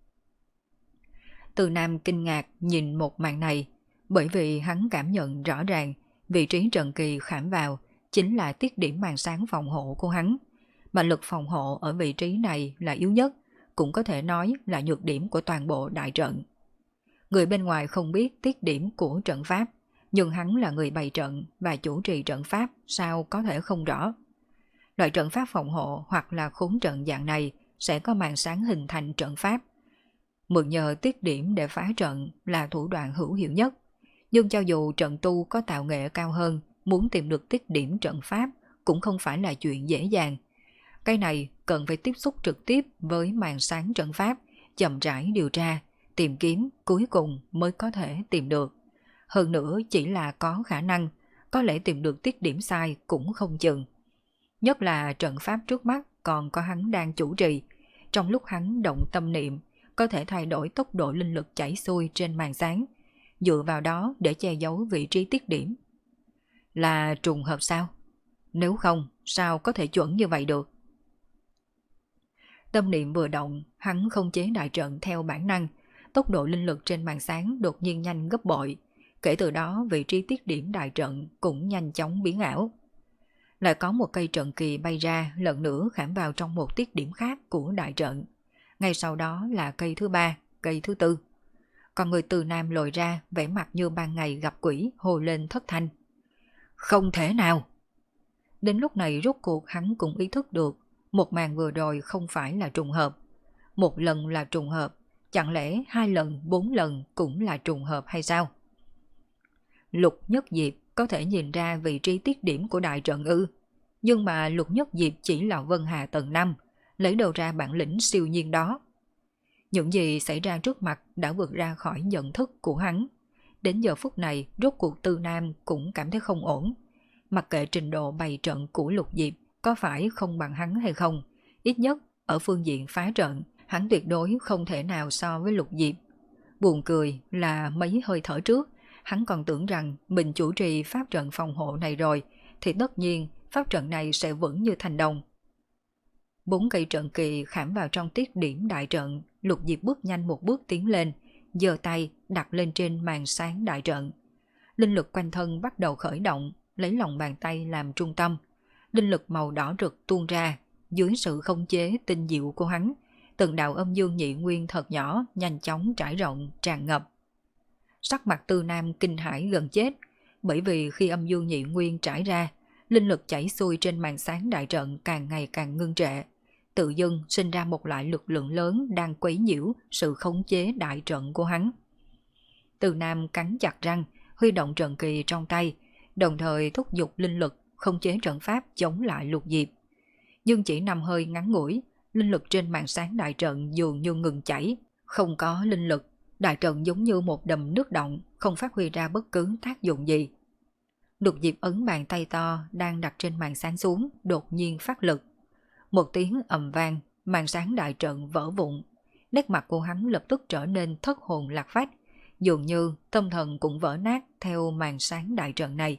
Speaker 1: Từ Nam kinh ngạc nhìn một màn này, bởi vì hắn cảm nhận rõ ràng vị trí trận kỳ khảm vào chính là tiết điểm màn sáng phòng hộ của hắn. Mà lực phòng hộ ở vị trí này là yếu nhất, cũng có thể nói là nhược điểm của toàn bộ đại trận. Người bên ngoài không biết tiết điểm của trận pháp, nhưng hắn là người bày trận và chủ trì trận pháp, sao có thể không rõ. Loại trận pháp phòng hộ hoặc là khốn trận dạng này sẽ có màn sáng hình thành trận pháp. Mượn nhờ tiết điểm để phá trận là thủ đoạn hữu hiệu nhất. Nhưng cho dù trận tu có tạo nghệ cao hơn, muốn tìm được tiết điểm trận pháp cũng không phải là chuyện dễ dàng. Cái này cần phải tiếp xúc trực tiếp với màn sáng trận pháp, chậm rãi điều tra, tìm kiếm cuối cùng mới có thể tìm được. Hơn nữa chỉ là có khả năng, có lẽ tìm được tiết điểm sai cũng không chừng. Nhất là trận pháp trước mắt còn có hắn đang chủ trì, trong lúc hắn động tâm niệm, có thể thay đổi tốc độ linh lực chảy xuôi trên màn sáng, dựa vào đó để che giấu vị trí tiết điểm. Là trùng hợp sao? Nếu không, sao có thể chuẩn như vậy được? Tâm niệm vừa động, hắn không chế đại trận theo bản năng, tốc độ linh lực trên màn sáng đột nhiên nhanh gấp bội. Kể từ đó vị trí tiết điểm đại trận cũng nhanh chóng biến ảo. Lại có một cây trận kỳ bay ra lần nữa khảm vào trong một tiết điểm khác của đại trận. Ngay sau đó là cây thứ ba, cây thứ tư. Còn người Từ Nam lồi ra vẻ mặt như ban ngày gặp quỷ hồ lên thất thanh. Không thể nào! Đến lúc này rốt cuộc hắn cũng ý thức được một màn vừa rồi không phải là trùng hợp. Một lần là trùng hợp, chẳng lẽ hai lần, bốn lần cũng là trùng hợp hay sao? Lục Nhất Diệp có thể nhìn ra vị trí tiết điểm của đại trận ư. Nhưng mà Lục Nhất Diệp chỉ là Vân Hà tầng năm, lấy đầu ra bản lĩnh siêu nhiên đó. Những gì xảy ra trước mặt đã vượt ra khỏi nhận thức của hắn. Đến giờ phút này, rốt cuộc Tư Nam cũng cảm thấy không ổn. Mặc kệ trình độ bày trận của Lục Diệp có phải không bằng hắn hay không, ít nhất ở phương diện phá trận, hắn tuyệt đối không thể nào so với Lục Diệp. Buồn cười là mấy hơi thở trước, hắn còn tưởng rằng mình chủ trì pháp trận phòng hộ này rồi, thì tất nhiên pháp trận này sẽ vững như thành đồng. Bốn cây trận kỳ khảm vào trong tiết điểm đại trận, Lục Diệp bước nhanh một bước tiến lên, giơ tay đặt lên trên màn sáng đại trận. Linh lực quanh thân bắt đầu khởi động, lấy lòng bàn tay làm trung tâm. Linh lực màu đỏ rực tuôn ra, dưới sự khống chế tinh diệu của hắn, từng đạo âm dương nhị nguyên thật nhỏ nhanh chóng trải rộng tràn ngập. Sắc mặt Tư Nam kinh hãi gần chết, bởi vì khi âm dương nhị nguyên trải ra, linh lực chảy xuôi trên màn sáng đại trận càng ngày càng ngưng trệ, tự dưng sinh ra một loại lực lượng lớn đang quấy nhiễu sự khống chế đại trận của hắn. Tư Nam cắn chặt răng, huy động trận kỳ trong tay, đồng thời thúc giục linh lực khống chế trận pháp chống lại Lục Diệp. Nhưng chỉ năm hơi ngắn ngủi, linh lực trên màn sáng đại trận dường như ngừng chảy, không có linh lực, đại trận giống như một đầm nước động, không phát huy ra bất cứ tác dụng gì. Lục Diệp ấn bàn tay to đang đặt trên màn sáng xuống, đột nhiên phát lực. Một tiếng ầm vang, màn sáng đại trận vỡ vụn. Nét mặt của hắn lập tức trở nên thất hồn lạc phách, dường như tâm thần cũng vỡ nát theo màn sáng đại trận này.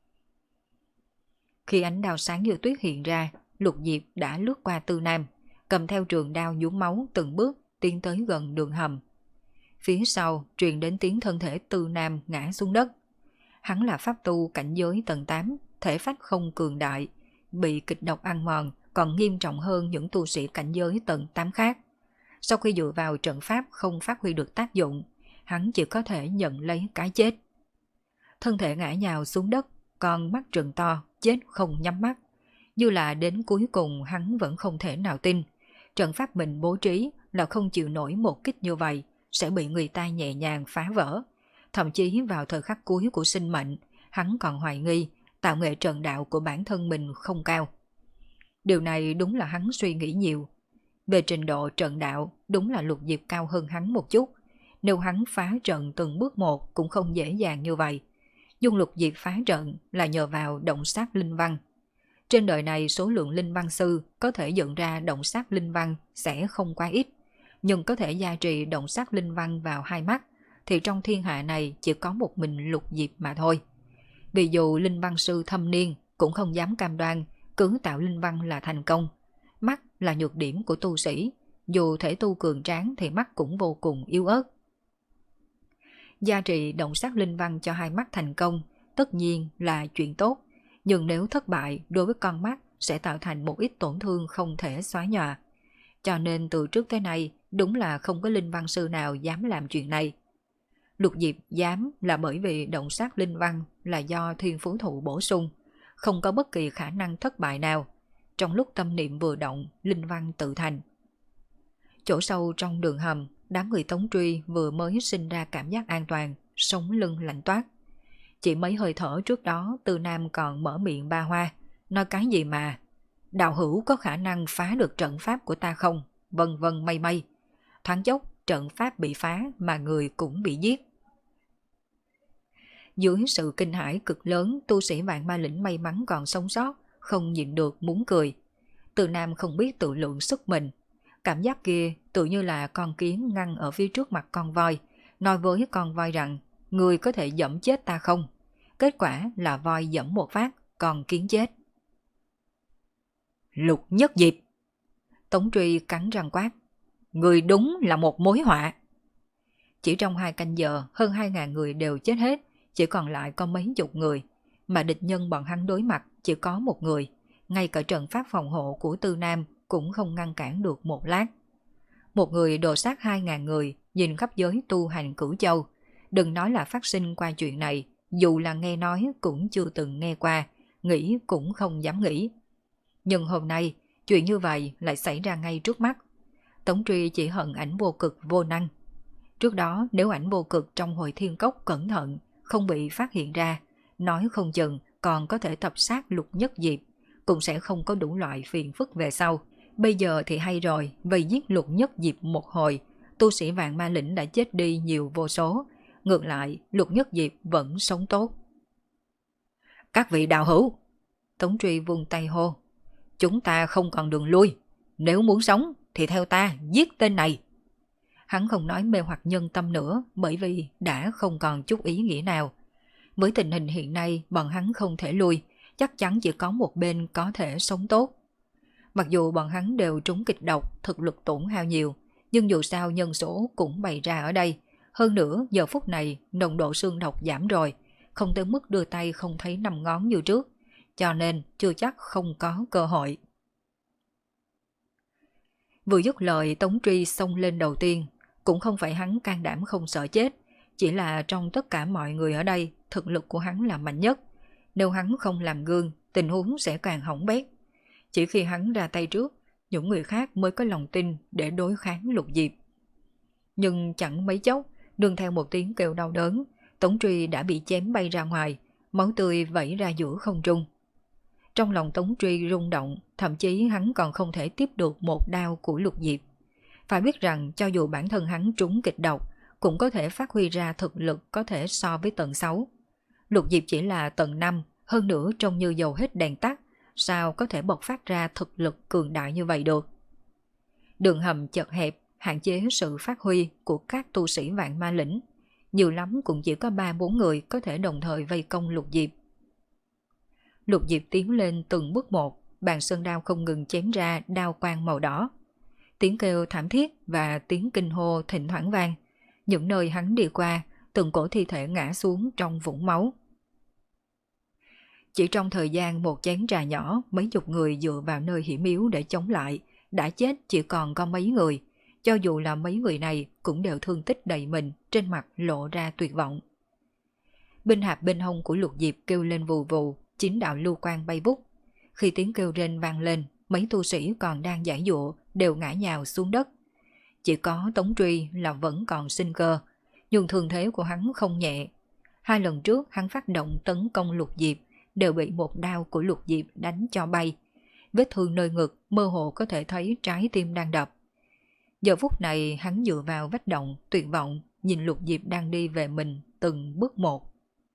Speaker 1: Khi ánh đao sáng như tuyết hiện ra, Lục Diệp đã lướt qua Tư Nam, cầm theo trường đao nhuốm máu từng bước tiến tới gần đường hầm. Phía sau truyền đến tiếng thân thể Tư Nam ngã xuống đất. Hắn là pháp tu cảnh giới tầng tám, thể phách không cường đại, bị kịch độc ăn mòn còn nghiêm trọng hơn những tu sĩ cảnh giới tầng tám khác. Sau khi dựa vào trận pháp không phát huy được tác dụng, hắn chỉ có thể nhận lấy cái chết. Thân thể ngã nhào xuống đất, con mắt trừng to, chết không nhắm mắt. Như là đến cuối cùng hắn vẫn không thể nào tin, trận pháp mình bố trí là không chịu nổi một kích như vậy, sẽ bị người ta nhẹ nhàng phá vỡ. Thậm chí vào thời khắc cuối của sinh mệnh, hắn còn hoài nghi tạo nghệ trận đạo của bản thân mình không cao. Điều này đúng là hắn suy nghĩ nhiều. Về trình độ trận đạo, đúng là Lục Diệp cao hơn hắn một chút. Nếu hắn phá trận từng bước một cũng không dễ dàng như vậy. Nhưng Lục Diệp phá trận là nhờ vào động sát linh văn. Trên đời này số lượng linh văn sư có thể dựng ra động sát linh văn sẽ không quá ít. Nhưng có thể gia trì động sát linh văn vào hai mắt, thì trong thiên hạ này chỉ có một mình Lục Diệp mà thôi. Vì dù linh văn sư thâm niên cũng không dám cam đoan cứ tạo linh văn là thành công. Mắt là nhược điểm của tu sĩ, dù thể tu cường tráng thì mắt cũng vô cùng yếu ớt. Gia trì động sát linh văn cho hai mắt thành công tất nhiên là chuyện tốt, nhưng nếu thất bại đối với con mắt sẽ tạo thành một ít tổn thương không thể xóa nhòa. Cho nên từ trước tới nay đúng là không có linh văn sư nào dám làm chuyện này. Lục Diệp dám là bởi vì động sát linh văn là do thiên phú thụ bổ sung, không có bất kỳ khả năng thất bại nào. Trong lúc tâm niệm vừa động, linh văn tự thành. Chỗ sâu trong đường hầm, đám người Tống Truy vừa mới sinh ra cảm giác an toàn, sống lưng lạnh toát. Chỉ mấy hơi thở trước đó, Tư Nam còn mở miệng ba hoa, nói cái gì mà đạo hữu có khả năng phá được trận pháp của ta không? Vân vân mây mây. Thoáng chốc, trận pháp bị phá mà người cũng bị giết. Dưới sự kinh hãi cực lớn, tu sĩ Vạn Ma Lĩnh may mắn còn sống sót, không nhịn được muốn cười. Từ Nam không biết tự lượng sức mình. Cảm giác kia tự như là con kiến ngăn ở phía trước mặt con voi, nói với con voi rằng, người có thể dẫm chết ta không? Kết quả là voi dẫm một phát, con kiến chết. Lục Nhất Diệp! Tống Truy cắn răng quát, người đúng là một mối họa. Chỉ trong hai canh giờ, hơn hai ngàn người đều chết hết, chỉ còn lại có mấy chục người, mà địch nhân bọn hắn đối mặt chỉ có một người, ngay cả trận pháp phòng hộ của Tư Nam cũng không ngăn cản được một lát. Một người đồ sát hai ngàn người, nhìn khắp giới tu hành Cửu Châu, đừng nói là phát sinh qua chuyện này, dù là nghe nói cũng chưa từng nghe qua, nghĩ cũng không dám nghĩ. Nhưng hôm nay, chuyện như vậy lại xảy ra ngay trước mắt. Tống Truy chỉ hận ảnh vô cực vô năng. Trước đó nếu ảnh vô cực trong Hồi Thiên Cốc cẩn thận, không bị phát hiện ra, nói không chừng còn có thể tập sát Lục Nhất Diệp, cũng sẽ không có đủ loại phiền phức về sau. Bây giờ thì hay rồi, vì giết Lục Nhất Diệp một hồi, tu sĩ Vạn Ma Lĩnh đã chết đi nhiều vô số, ngược lại Lục Nhất Diệp vẫn sống tốt. Các vị đạo hữu! Tống Truy vung tay hô, chúng ta không còn đường lui, nếu muốn sống thì theo ta giết tên này. Hắn không nói mê hoặc nhân tâm nữa, bởi vì đã không còn chút ý nghĩa nào. Với tình hình hiện nay bọn hắn không thể lui, chắc chắn chỉ có một bên có thể sống tốt. Mặc dù bọn hắn đều trúng kịch độc, thực lực tổn hao nhiều, nhưng dù sao nhân số cũng bày ra ở đây. Hơn nữa giờ phút này nồng độ xương độc giảm rồi, không tới mức đưa tay không thấy năm ngón như trước, cho nên chưa chắc không có cơ hội. Vừa dứt lời, Tống Truy xông lên đầu tiên. Cũng không phải hắn can đảm không sợ chết, chỉ là trong tất cả mọi người ở đây, thực lực của hắn là mạnh nhất. Nếu hắn không làm gương, tình huống sẽ càng hỏng bét. Chỉ khi hắn ra tay trước, những người khác mới có lòng tin để đối kháng Lục Diệp. Nhưng chẳng mấy chốc, nương theo một tiếng kêu đau đớn, Tống Truy đã bị chém bay ra ngoài, máu tươi vẩy ra giữa không trung. Trong lòng Tống Truy rung động, thậm chí hắn còn không thể tiếp được một đao của Lục Diệp. Phải biết rằng cho dù bản thân hắn trúng kịch độc, cũng có thể phát huy ra thực lực có thể so với tầng sáu. Lục Diệp chỉ là tầng năm, hơn nữa trông như dầu hết đèn tắt, sao có thể bộc phát ra thực lực cường đại như vậy được. Đường hầm chật hẹp, hạn chế sự phát huy của các tu sĩ Vạn Ma Lĩnh. Nhiều lắm cũng chỉ có ba bốn người có thể đồng thời vây công Lục Diệp. Lục Diệp tiến lên từng bước một, bàn sơn đao không ngừng chém ra đao quang màu đỏ. Tiếng kêu thảm thiết và tiếng kinh hô thỉnh thoảng vang. Những nơi hắn đi qua, từng cổ thi thể ngã xuống trong vũng máu. Chỉ trong thời gian một chén trà nhỏ, mấy chục người dựa vào nơi hiểm yếu để chống lại, đã chết chỉ còn có mấy người. Cho dù là mấy người này cũng đều thương tích đầy mình, trên mặt lộ ra tuyệt vọng. Binh hạp bên hông của Lục Diệp kêu lên vù vù, chín đạo lưu quang bay vút. Khi tiếng kêu rên vang lên, mấy tu sĩ còn đang giãy giụa đều ngã nhào xuống đất. Chỉ có Tống Truy là vẫn còn sinh cơ, nhưng thương thế của hắn không nhẹ. Hai lần trước hắn phát động tấn công Lục Diệp đều bị một đao của Lục Diệp đánh cho bay. Vết thương nơi ngực mơ hồ có thể thấy trái tim đang đập. Giờ phút này hắn dựa vào vách động tuyệt vọng, nhìn Lục Diệp đang đi về mình từng bước một.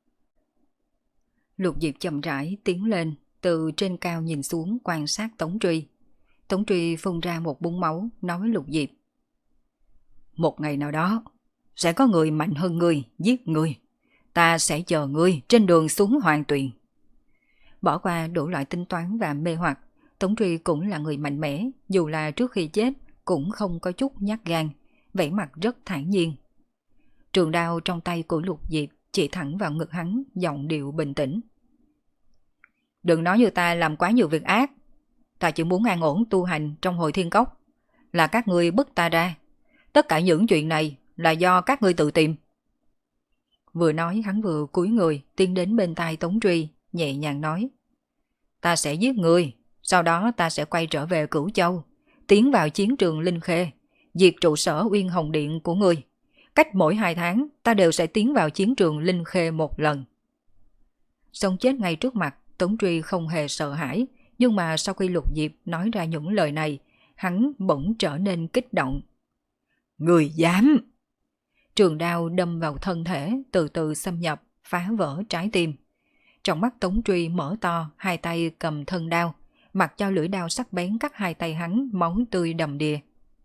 Speaker 1: Lục Diệp chậm rãi tiến lên, từ trên cao nhìn xuống quan sát Tống Truy. Tống Truy phun ra một búng máu, nói với Lục Diệp: một ngày nào đó, sẽ có người mạnh hơn ngươi giết ngươi. Ta sẽ chờ ngươi trên đường xuống Hoàng Tuyền. Bỏ qua đủ loại tính toán và mê hoặc, Tống Truy cũng là người mạnh mẽ, dù là trước khi chết cũng không có chút nhát gan, vẻ mặt rất thản nhiên. Trường đao trong tay của Lục Diệp chỉ thẳng vào ngực hắn, giọng điệu bình tĩnh: đừng nói như ta làm quá nhiều việc ác. Ta chỉ muốn an ổn tu hành trong Hồi Thiên Cốc. Là các ngươi bức ta ra. Tất cả những chuyện này là do các ngươi tự tìm. Vừa nói hắn vừa cúi người tiến đến bên tai Tống Truy, nhẹ nhàng nói: ta sẽ giết ngươi, sau đó ta sẽ quay trở về Cửu Châu, tiến vào chiến trường Linh Khê, diệt trụ sở Uyên Hồng Điện của ngươi. Cách mỗi hai tháng ta đều sẽ tiến vào chiến trường Linh Khê một lần. Sống chết ngay trước mặt, Tống Truy không hề sợ hãi, nhưng mà sau khi Lục Diệp nói ra những lời này, hắn bỗng trở nên kích động. Người dám! Trường đao đâm vào thân thể, từ từ xâm nhập, phá vỡ trái tim. Trong mắt Tống Truy mở to, hai tay cầm thân đao, mặc cho lưỡi đao sắc bén cắt hai tay hắn, máu tươi đầm đìa.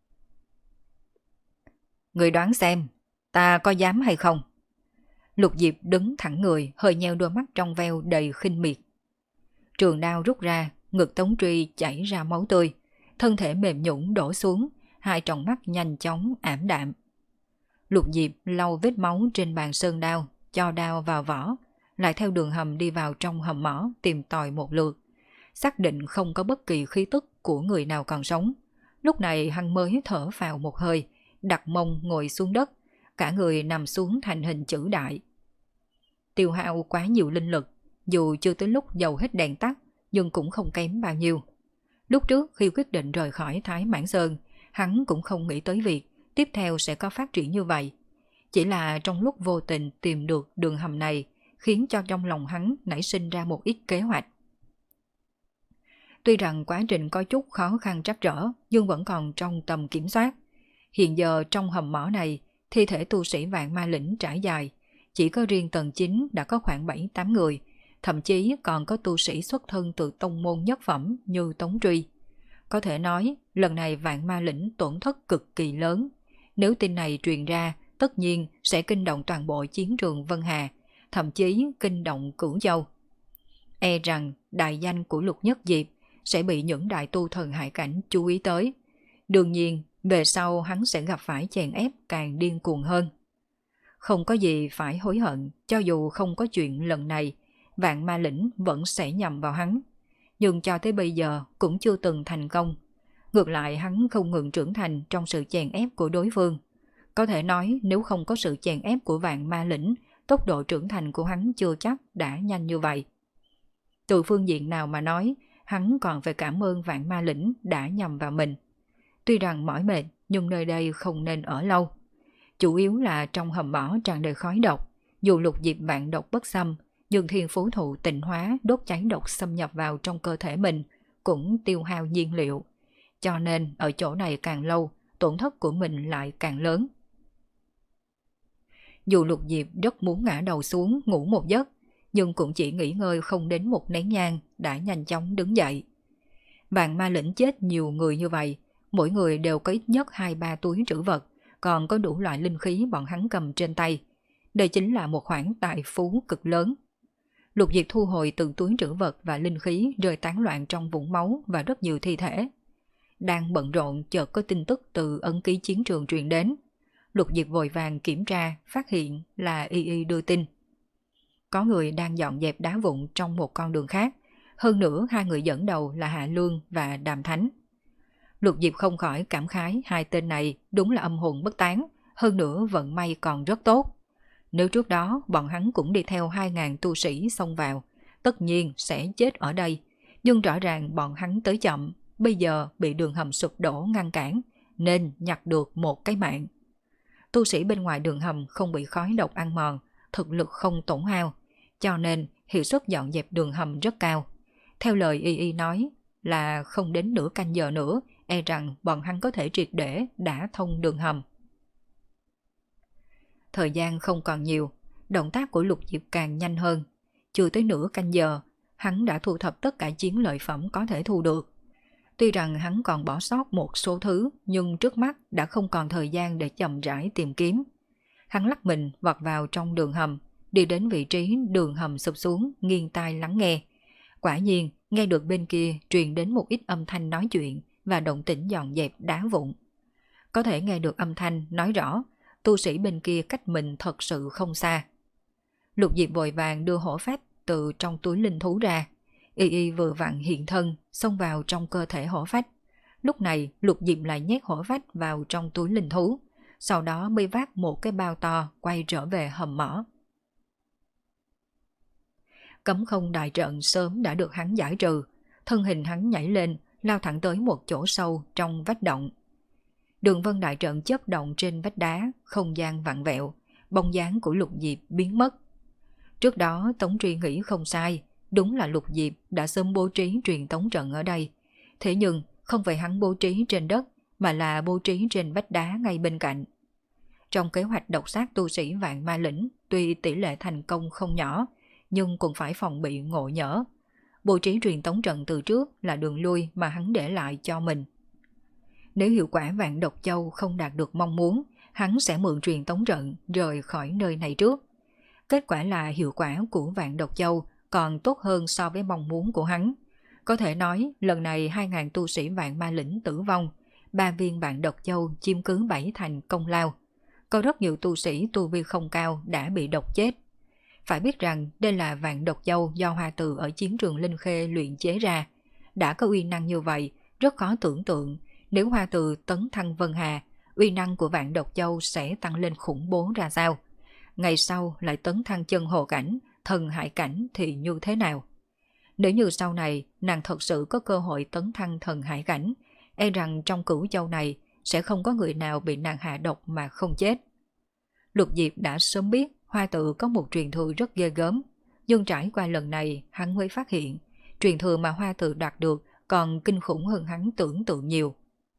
Speaker 1: Người đoán xem, ta có dám hay không? Lục Diệp đứng thẳng người, hơi nheo đôi mắt trong veo đầy khinh miệt. Trường đao rút ra, ngực Tống Truy chảy ra máu tươi, thân thể mềm nhũn đổ xuống, hai tròng mắt nhanh chóng ảm đạm. Lục Diệp lau vết máu trên bàn sơn đao, cho đao vào vỏ, lại theo đường hầm đi vào trong hầm mỏ tìm tòi một lượt, xác định không có bất kỳ khí tức của người nào còn sống. Lúc này hắn mới thở phào một hơi, đặt mông ngồi xuống đất, cả người nằm xuống thành hình chữ đại. Tiêu hao quá nhiều linh lực, dù chưa tới lúc dầu hết đèn tắt, nhưng cũng không kém bao nhiêu. Lúc trước khi quyết định rời khỏi Thái Mãn Sơn, hắn cũng không nghĩ tới việc tiếp theo sẽ có phát triển như vậy. Chỉ là trong lúc vô tình tìm được đường hầm này, khiến cho trong lòng hắn nảy sinh ra một ít kế hoạch. Tuy rằng quá trình có chút khó khăn trắc trở, nhưng vẫn còn trong tầm kiểm soát. Hiện giờ trong hầm mỏ này, thi thể tu sĩ Vạn Ma Lĩnh trải dài, chỉ có riêng tầng chín đã có khoảng bảy tám người, thậm chí còn có tu sĩ xuất thân từ tông môn nhất phẩm như Tống Truy. Có thể nói, lần này Vạn Ma Lĩnh tổn thất cực kỳ lớn. Nếu tin này truyền ra, tất nhiên sẽ kinh động toàn bộ chiến trường Vân Hà, thậm chí kinh động Cửu Châu. E rằng đại danh của Lục Nhất Diệp sẽ bị những đại tu thần hải cảnh chú ý tới. Đương nhiên, về sau hắn sẽ gặp phải chèn ép càng điên cuồng hơn. Không có gì phải hối hận, cho dù không có chuyện lần này, Vạn Ma Lĩnh vẫn sẽ nhầm vào hắn. Nhưng cho tới bây giờ cũng chưa từng thành công. Ngược lại hắn không ngừng trưởng thành trong sự chèn ép của đối phương. Có thể nói nếu không có sự chèn ép của Vạn Ma Lĩnh, tốc độ trưởng thành của hắn chưa chắc đã nhanh như vậy. Từ phương diện nào mà nói, hắn còn phải cảm ơn Vạn Ma Lĩnh đã nhầm vào mình. Tuy rằng mỏi mệt, nhưng nơi đây không nên ở lâu. Chủ yếu là trong hầm mỏ tràn đầy khói độc, dù Lục Diệp vạn độc bất xâm, nhưng thiên phú thụ tịnh hóa đốt cháy độc xâm nhập vào trong cơ thể mình, cũng tiêu hao nhiên liệu. Cho nên ở chỗ này càng lâu, tổn thất của mình lại càng lớn. Dù Lục Diệp rất muốn ngã đầu xuống ngủ một giấc, nhưng cũng chỉ nghỉ ngơi không đến một nén nhang đã nhanh chóng đứng dậy. Vạn Ma Lĩnh chết nhiều người như vậy, mỗi người đều có ít nhất hai ba túi trữ vật, còn có đủ loại linh khí bọn hắn cầm trên tay. Đây chính là một khoản tài phú cực lớn. Lục Diệp thu hồi từng túi trữ vật và linh khí rơi tán loạn trong vũng máu và rất nhiều thi thể. Đang bận rộn chợt có tin tức từ ấn ký chiến trường truyền đến. Lục Diệp vội vàng kiểm tra, phát hiện là Y Y đưa tin. Có người đang dọn dẹp đá vụn trong một con đường khác, hơn nữa hai người dẫn đầu là Hạ Lương và Đàm Thánh. Lục Diệp không khỏi cảm khái hai tên này đúng là âm hồn bất tán, hơn nữa vận may còn rất tốt. Nếu trước đó bọn hắn cũng đi theo hai ngàn tu sĩ xông vào, tất nhiên sẽ chết ở đây, nhưng rõ ràng bọn hắn tới chậm, bây giờ bị đường hầm sụp đổ ngăn cản, nên nhặt được một cái mạng. Tu sĩ bên ngoài đường hầm không bị khói độc ăn mòn, thực lực không tổn hao, cho nên hiệu suất dọn dẹp đường hầm rất cao. Theo lời Y Y nói là không đến nửa canh giờ nữa, e rằng bọn hắn có thể triệt để đã thông đường hầm. Thời gian không còn nhiều, động tác của Lục Diệp càng nhanh hơn. Chưa tới nửa canh giờ, hắn đã thu thập tất cả chiến lợi phẩm có thể thu được. Tuy rằng hắn còn bỏ sót một số thứ, nhưng trước mắt đã không còn thời gian để chậm rãi tìm kiếm. Hắn lắc mình vọt vào trong đường hầm, đi đến vị trí đường hầm sụp xuống, nghiêng tai lắng nghe. Quả nhiên, nghe được bên kia truyền đến một ít âm thanh nói chuyện và động tĩnh dọn dẹp đá vụn. Có thể nghe được âm thanh nói rõ, tu sĩ bên kia cách mình thật sự không xa. Lục Diệp vội vàng đưa hổ phách từ trong túi linh thú ra. Y Y vừa vặn hiện thân, xông vào trong cơ thể hổ phách. Lúc này Lục Diệp lại nhét hổ phách vào trong túi linh thú, sau đó mới vác một cái bao to quay trở về hầm mỏ. Cấm không đại trận sớm đã được hắn giải trừ, thân hình hắn nhảy lên, lao thẳng tới một chỗ sâu trong vách động. Đường vân đại trận chớp động trên vách đá, không gian vặn vẹo, bóng dáng của Lục Diệp biến mất. Trước đó Tống Truy nghĩ không sai, đúng là Lục Diệp đã sớm bố trí truyền tống trận ở đây. Thế nhưng không phải hắn bố trí trên đất, mà là bố trí trên vách đá ngay bên cạnh. Trong kế hoạch độc sát tu sĩ Vạn Ma Lĩnh, tuy tỷ lệ thành công không nhỏ, nhưng cũng phải phòng bị ngộ nhỡ. Bố trí truyền tống trận từ trước là đường lui mà hắn để lại cho mình. Nếu hiệu quả Vạn Độc Châu không đạt được mong muốn, hắn sẽ mượn truyền tống trận rời khỏi nơi này trước. Kết quả là hiệu quả của Vạn Độc Châu còn tốt hơn so với mong muốn của hắn. Có thể nói lần này hai nghìn tu sĩ Vạn Ma Lĩnh tử vong, ba viên Vạn Độc Châu chiếm cứ bảy thành công lao. Có rất nhiều tu sĩ tu vi không cao đã bị độc chết. Phải biết rằng đây là Vạn Độc Châu do Hoa Từ ở chiến trường Linh Khê luyện chế ra. Đã có uy năng như vậy, rất khó tưởng tượng nếu Hoa Từ tấn thăng Vân Hà, uy năng của Vạn Độc Châu sẽ tăng lên khủng bố ra sao. Ngày sau lại tấn thăng chân hồ cảnh, thần hải cảnh thì như thế nào? Nếu như sau này nàng thật sự có cơ hội tấn thăng thần hải cảnh, e rằng trong Cửu Châu này sẽ không có người nào bị nàng hạ độc mà không chết. Lục Diệp đã sớm biết Hoa Tự có một truyền thừa rất ghê gớm, nhưng trải qua lần này hắn mới phát hiện truyền thừa mà Hoa Tự đạt được còn kinh khủng hơn hắn tưởng tượng nhiều.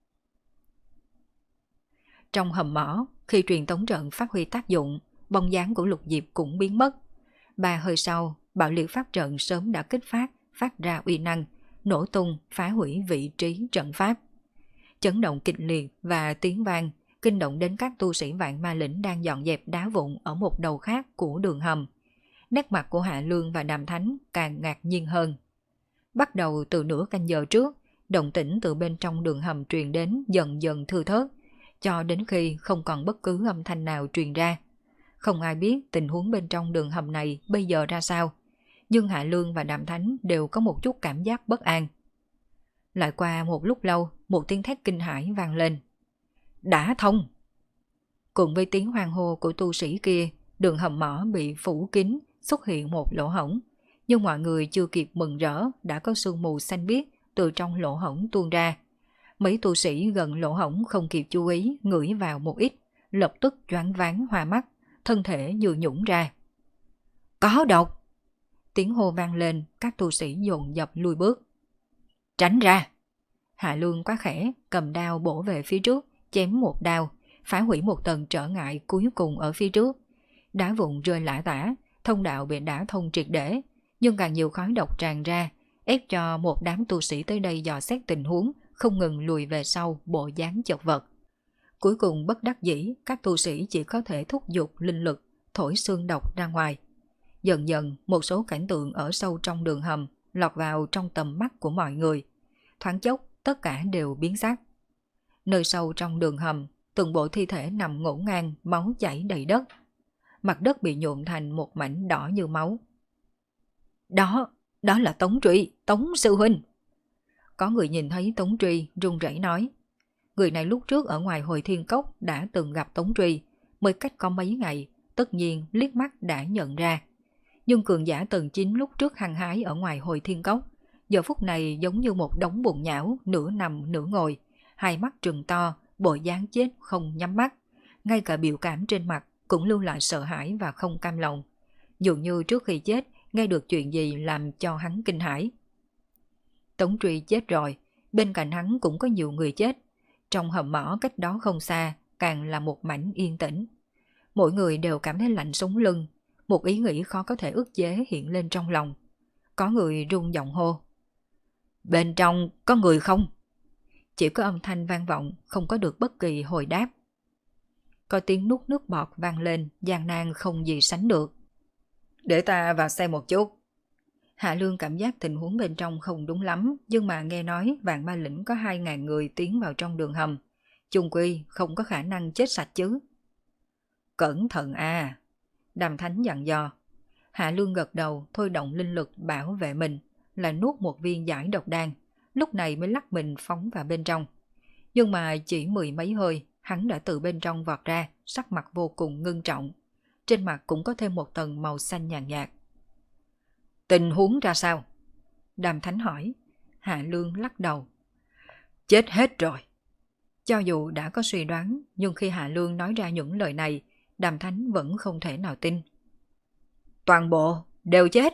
Speaker 1: Trong hầm mỏ, khi truyền tống trận phát huy tác dụng, bóng dáng của Lục Diệp cũng biến mất. Ba hơi sau, bạo liệt pháp trận sớm đã kích phát, phát ra uy năng, nổ tung, phá hủy vị trí trận pháp. Chấn động kịch liệt và tiếng vang kinh động đến các tu sĩ Vạn Ma Lĩnh đang dọn dẹp đá vụn ở một đầu khác của đường hầm. Nét mặt của Hạ Lương và Đàm Thánh càng ngạc nhiên hơn. Bắt đầu từ nửa canh giờ trước, động tĩnh từ bên trong đường hầm truyền đến dần dần thưa thớt, cho đến khi không còn bất cứ âm thanh nào truyền ra. Không ai biết tình huống bên trong đường hầm này bây giờ ra sao, nhưng Hạ Lương và Đàm Thánh đều có một chút cảm giác bất an. Lại qua một lúc lâu, một tiếng thét kinh hãi vang lên. Đã thông! Cùng với tiếng hoan hô của tu sĩ kia, đường hầm mỏ bị phủ kín, xuất hiện một lỗ hổng. Nhưng mọi người chưa kịp mừng rỡ, đã có sương mù xanh biếc từ trong lỗ hổng tuôn ra. Mấy tu sĩ gần lỗ hổng không kịp chú ý, ngửi vào một ít, lập tức choáng váng hoa mắt, thân thể như nhũn ra. Có độc! Tiếng hô vang lên, các tu sĩ dồn dập lùi bước. Tránh ra! Hạ Lương quá khẽ, cầm đao bổ về phía trước, chém một đao, phá hủy một tầng trở ngại cuối cùng ở phía trước. Đá vụn rơi lả tả, thông đạo bị đả thông triệt để, nhưng càng nhiều khói độc tràn ra, ép cho một đám tu sĩ tới đây dò xét tình huống, không ngừng lùi về sau bộ dáng chật vật. Cuối cùng bất đắc dĩ, các tu sĩ chỉ có thể thúc giục linh lực, thổi xương độc ra ngoài. Dần dần, một số cảnh tượng ở sâu trong đường hầm lọt vào trong tầm mắt của mọi người. Thoáng chốc, tất cả đều biến sắc. Nơi sâu trong đường hầm, từng bộ thi thể nằm ngổn ngang, máu chảy đầy đất. Mặt đất bị nhuộm thành một mảnh đỏ như máu. Đó, đó là Tống Truy, Tống sư huynh. Có người nhìn thấy Tống Truy run rẩy nói. Người này lúc trước ở ngoài Hồi Thiên Cốc đã từng gặp Tống Truy, mới cách có mấy ngày, tất nhiên liếc mắt đã nhận ra. Nhưng cường giả tầng chín lúc trước hăng hái ở ngoài Hồi Thiên Cốc, giờ phút này giống như một đống bùn nhão, nửa nằm nửa ngồi, hai mắt trừng to, bộ dáng chết không nhắm mắt, ngay cả biểu cảm trên mặt cũng lưu lại sợ hãi và không cam lòng. Dường như trước khi chết, nghe được chuyện gì làm cho hắn kinh hãi. Tống Truy chết rồi, bên cạnh hắn cũng có nhiều người chết. Trong hầm mỏ cách đó không xa, càng là một mảnh yên tĩnh. Mỗi người đều cảm thấy lạnh sống lưng, một ý nghĩ khó có thể ức chế hiện lên trong lòng. Có người run giọng hô. Bên trong có người không? Chỉ có âm thanh vang vọng, không có được bất kỳ hồi đáp. Có tiếng nuốt nước bọt vang lên, gian nan không gì sánh được. Để ta vào xem một chút. Hạ Lương cảm giác tình huống bên trong không đúng lắm, nhưng mà nghe nói Vạn Ma Lĩnh có hai ngàn người tiến vào trong đường hầm. Chung quy không có khả năng chết sạch chứ. Cẩn thận à! Đàm Thánh dặn dò. Hạ Lương gật đầu, thôi động linh lực bảo vệ mình, là nuốt một viên giải độc đan, lúc này mới lắc mình phóng vào bên trong. Nhưng mà chỉ mười mấy hơi, hắn đã từ bên trong vọt ra, sắc mặt vô cùng ngưng trọng. Trên mặt cũng có thêm một tầng màu xanh nhàn nhạt. Tình huống ra sao? Đàm Thánh hỏi. Hạ Lương lắc đầu. Chết hết rồi. Cho dù đã có suy đoán, nhưng khi Hạ Lương nói ra những lời này, Đàm Thánh vẫn không thể nào tin. Toàn bộ đều chết.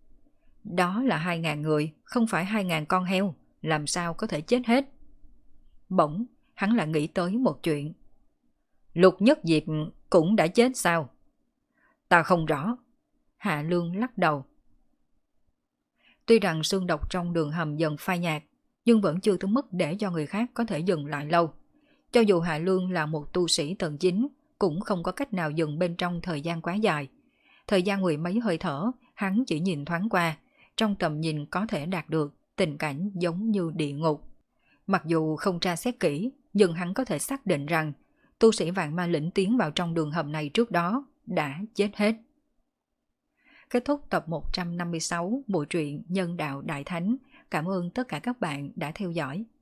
Speaker 1: Đó là hai ngàn người, không phải hai ngàn con heo, làm sao có thể chết hết. Bỗng, hắn lại nghĩ tới một chuyện. Lục Nhất Diệp cũng đã chết sao? Ta không rõ. Hạ Lương lắc đầu. Tuy rằng xương độc trong đường hầm dần phai nhạt, nhưng vẫn chưa tới mức để cho người khác có thể dừng lại lâu. Cho dù Hạ Lương là một tu sĩ tầng chín, cũng không có cách nào dừng bên trong thời gian quá dài. Thời gian mười mấy hơi thở, hắn chỉ nhìn thoáng qua, trong tầm nhìn có thể đạt được tình cảnh giống như địa ngục. Mặc dù không tra xét kỹ, nhưng hắn có thể xác định rằng tu sĩ vạn ma lĩnh tiến vào trong đường hầm này trước đó đã chết hết. Kết thúc tập một trăm năm mươi sáu bộ truyện Nhân đạo Đại Thánh. Cảm ơn tất cả các bạn đã theo dõi.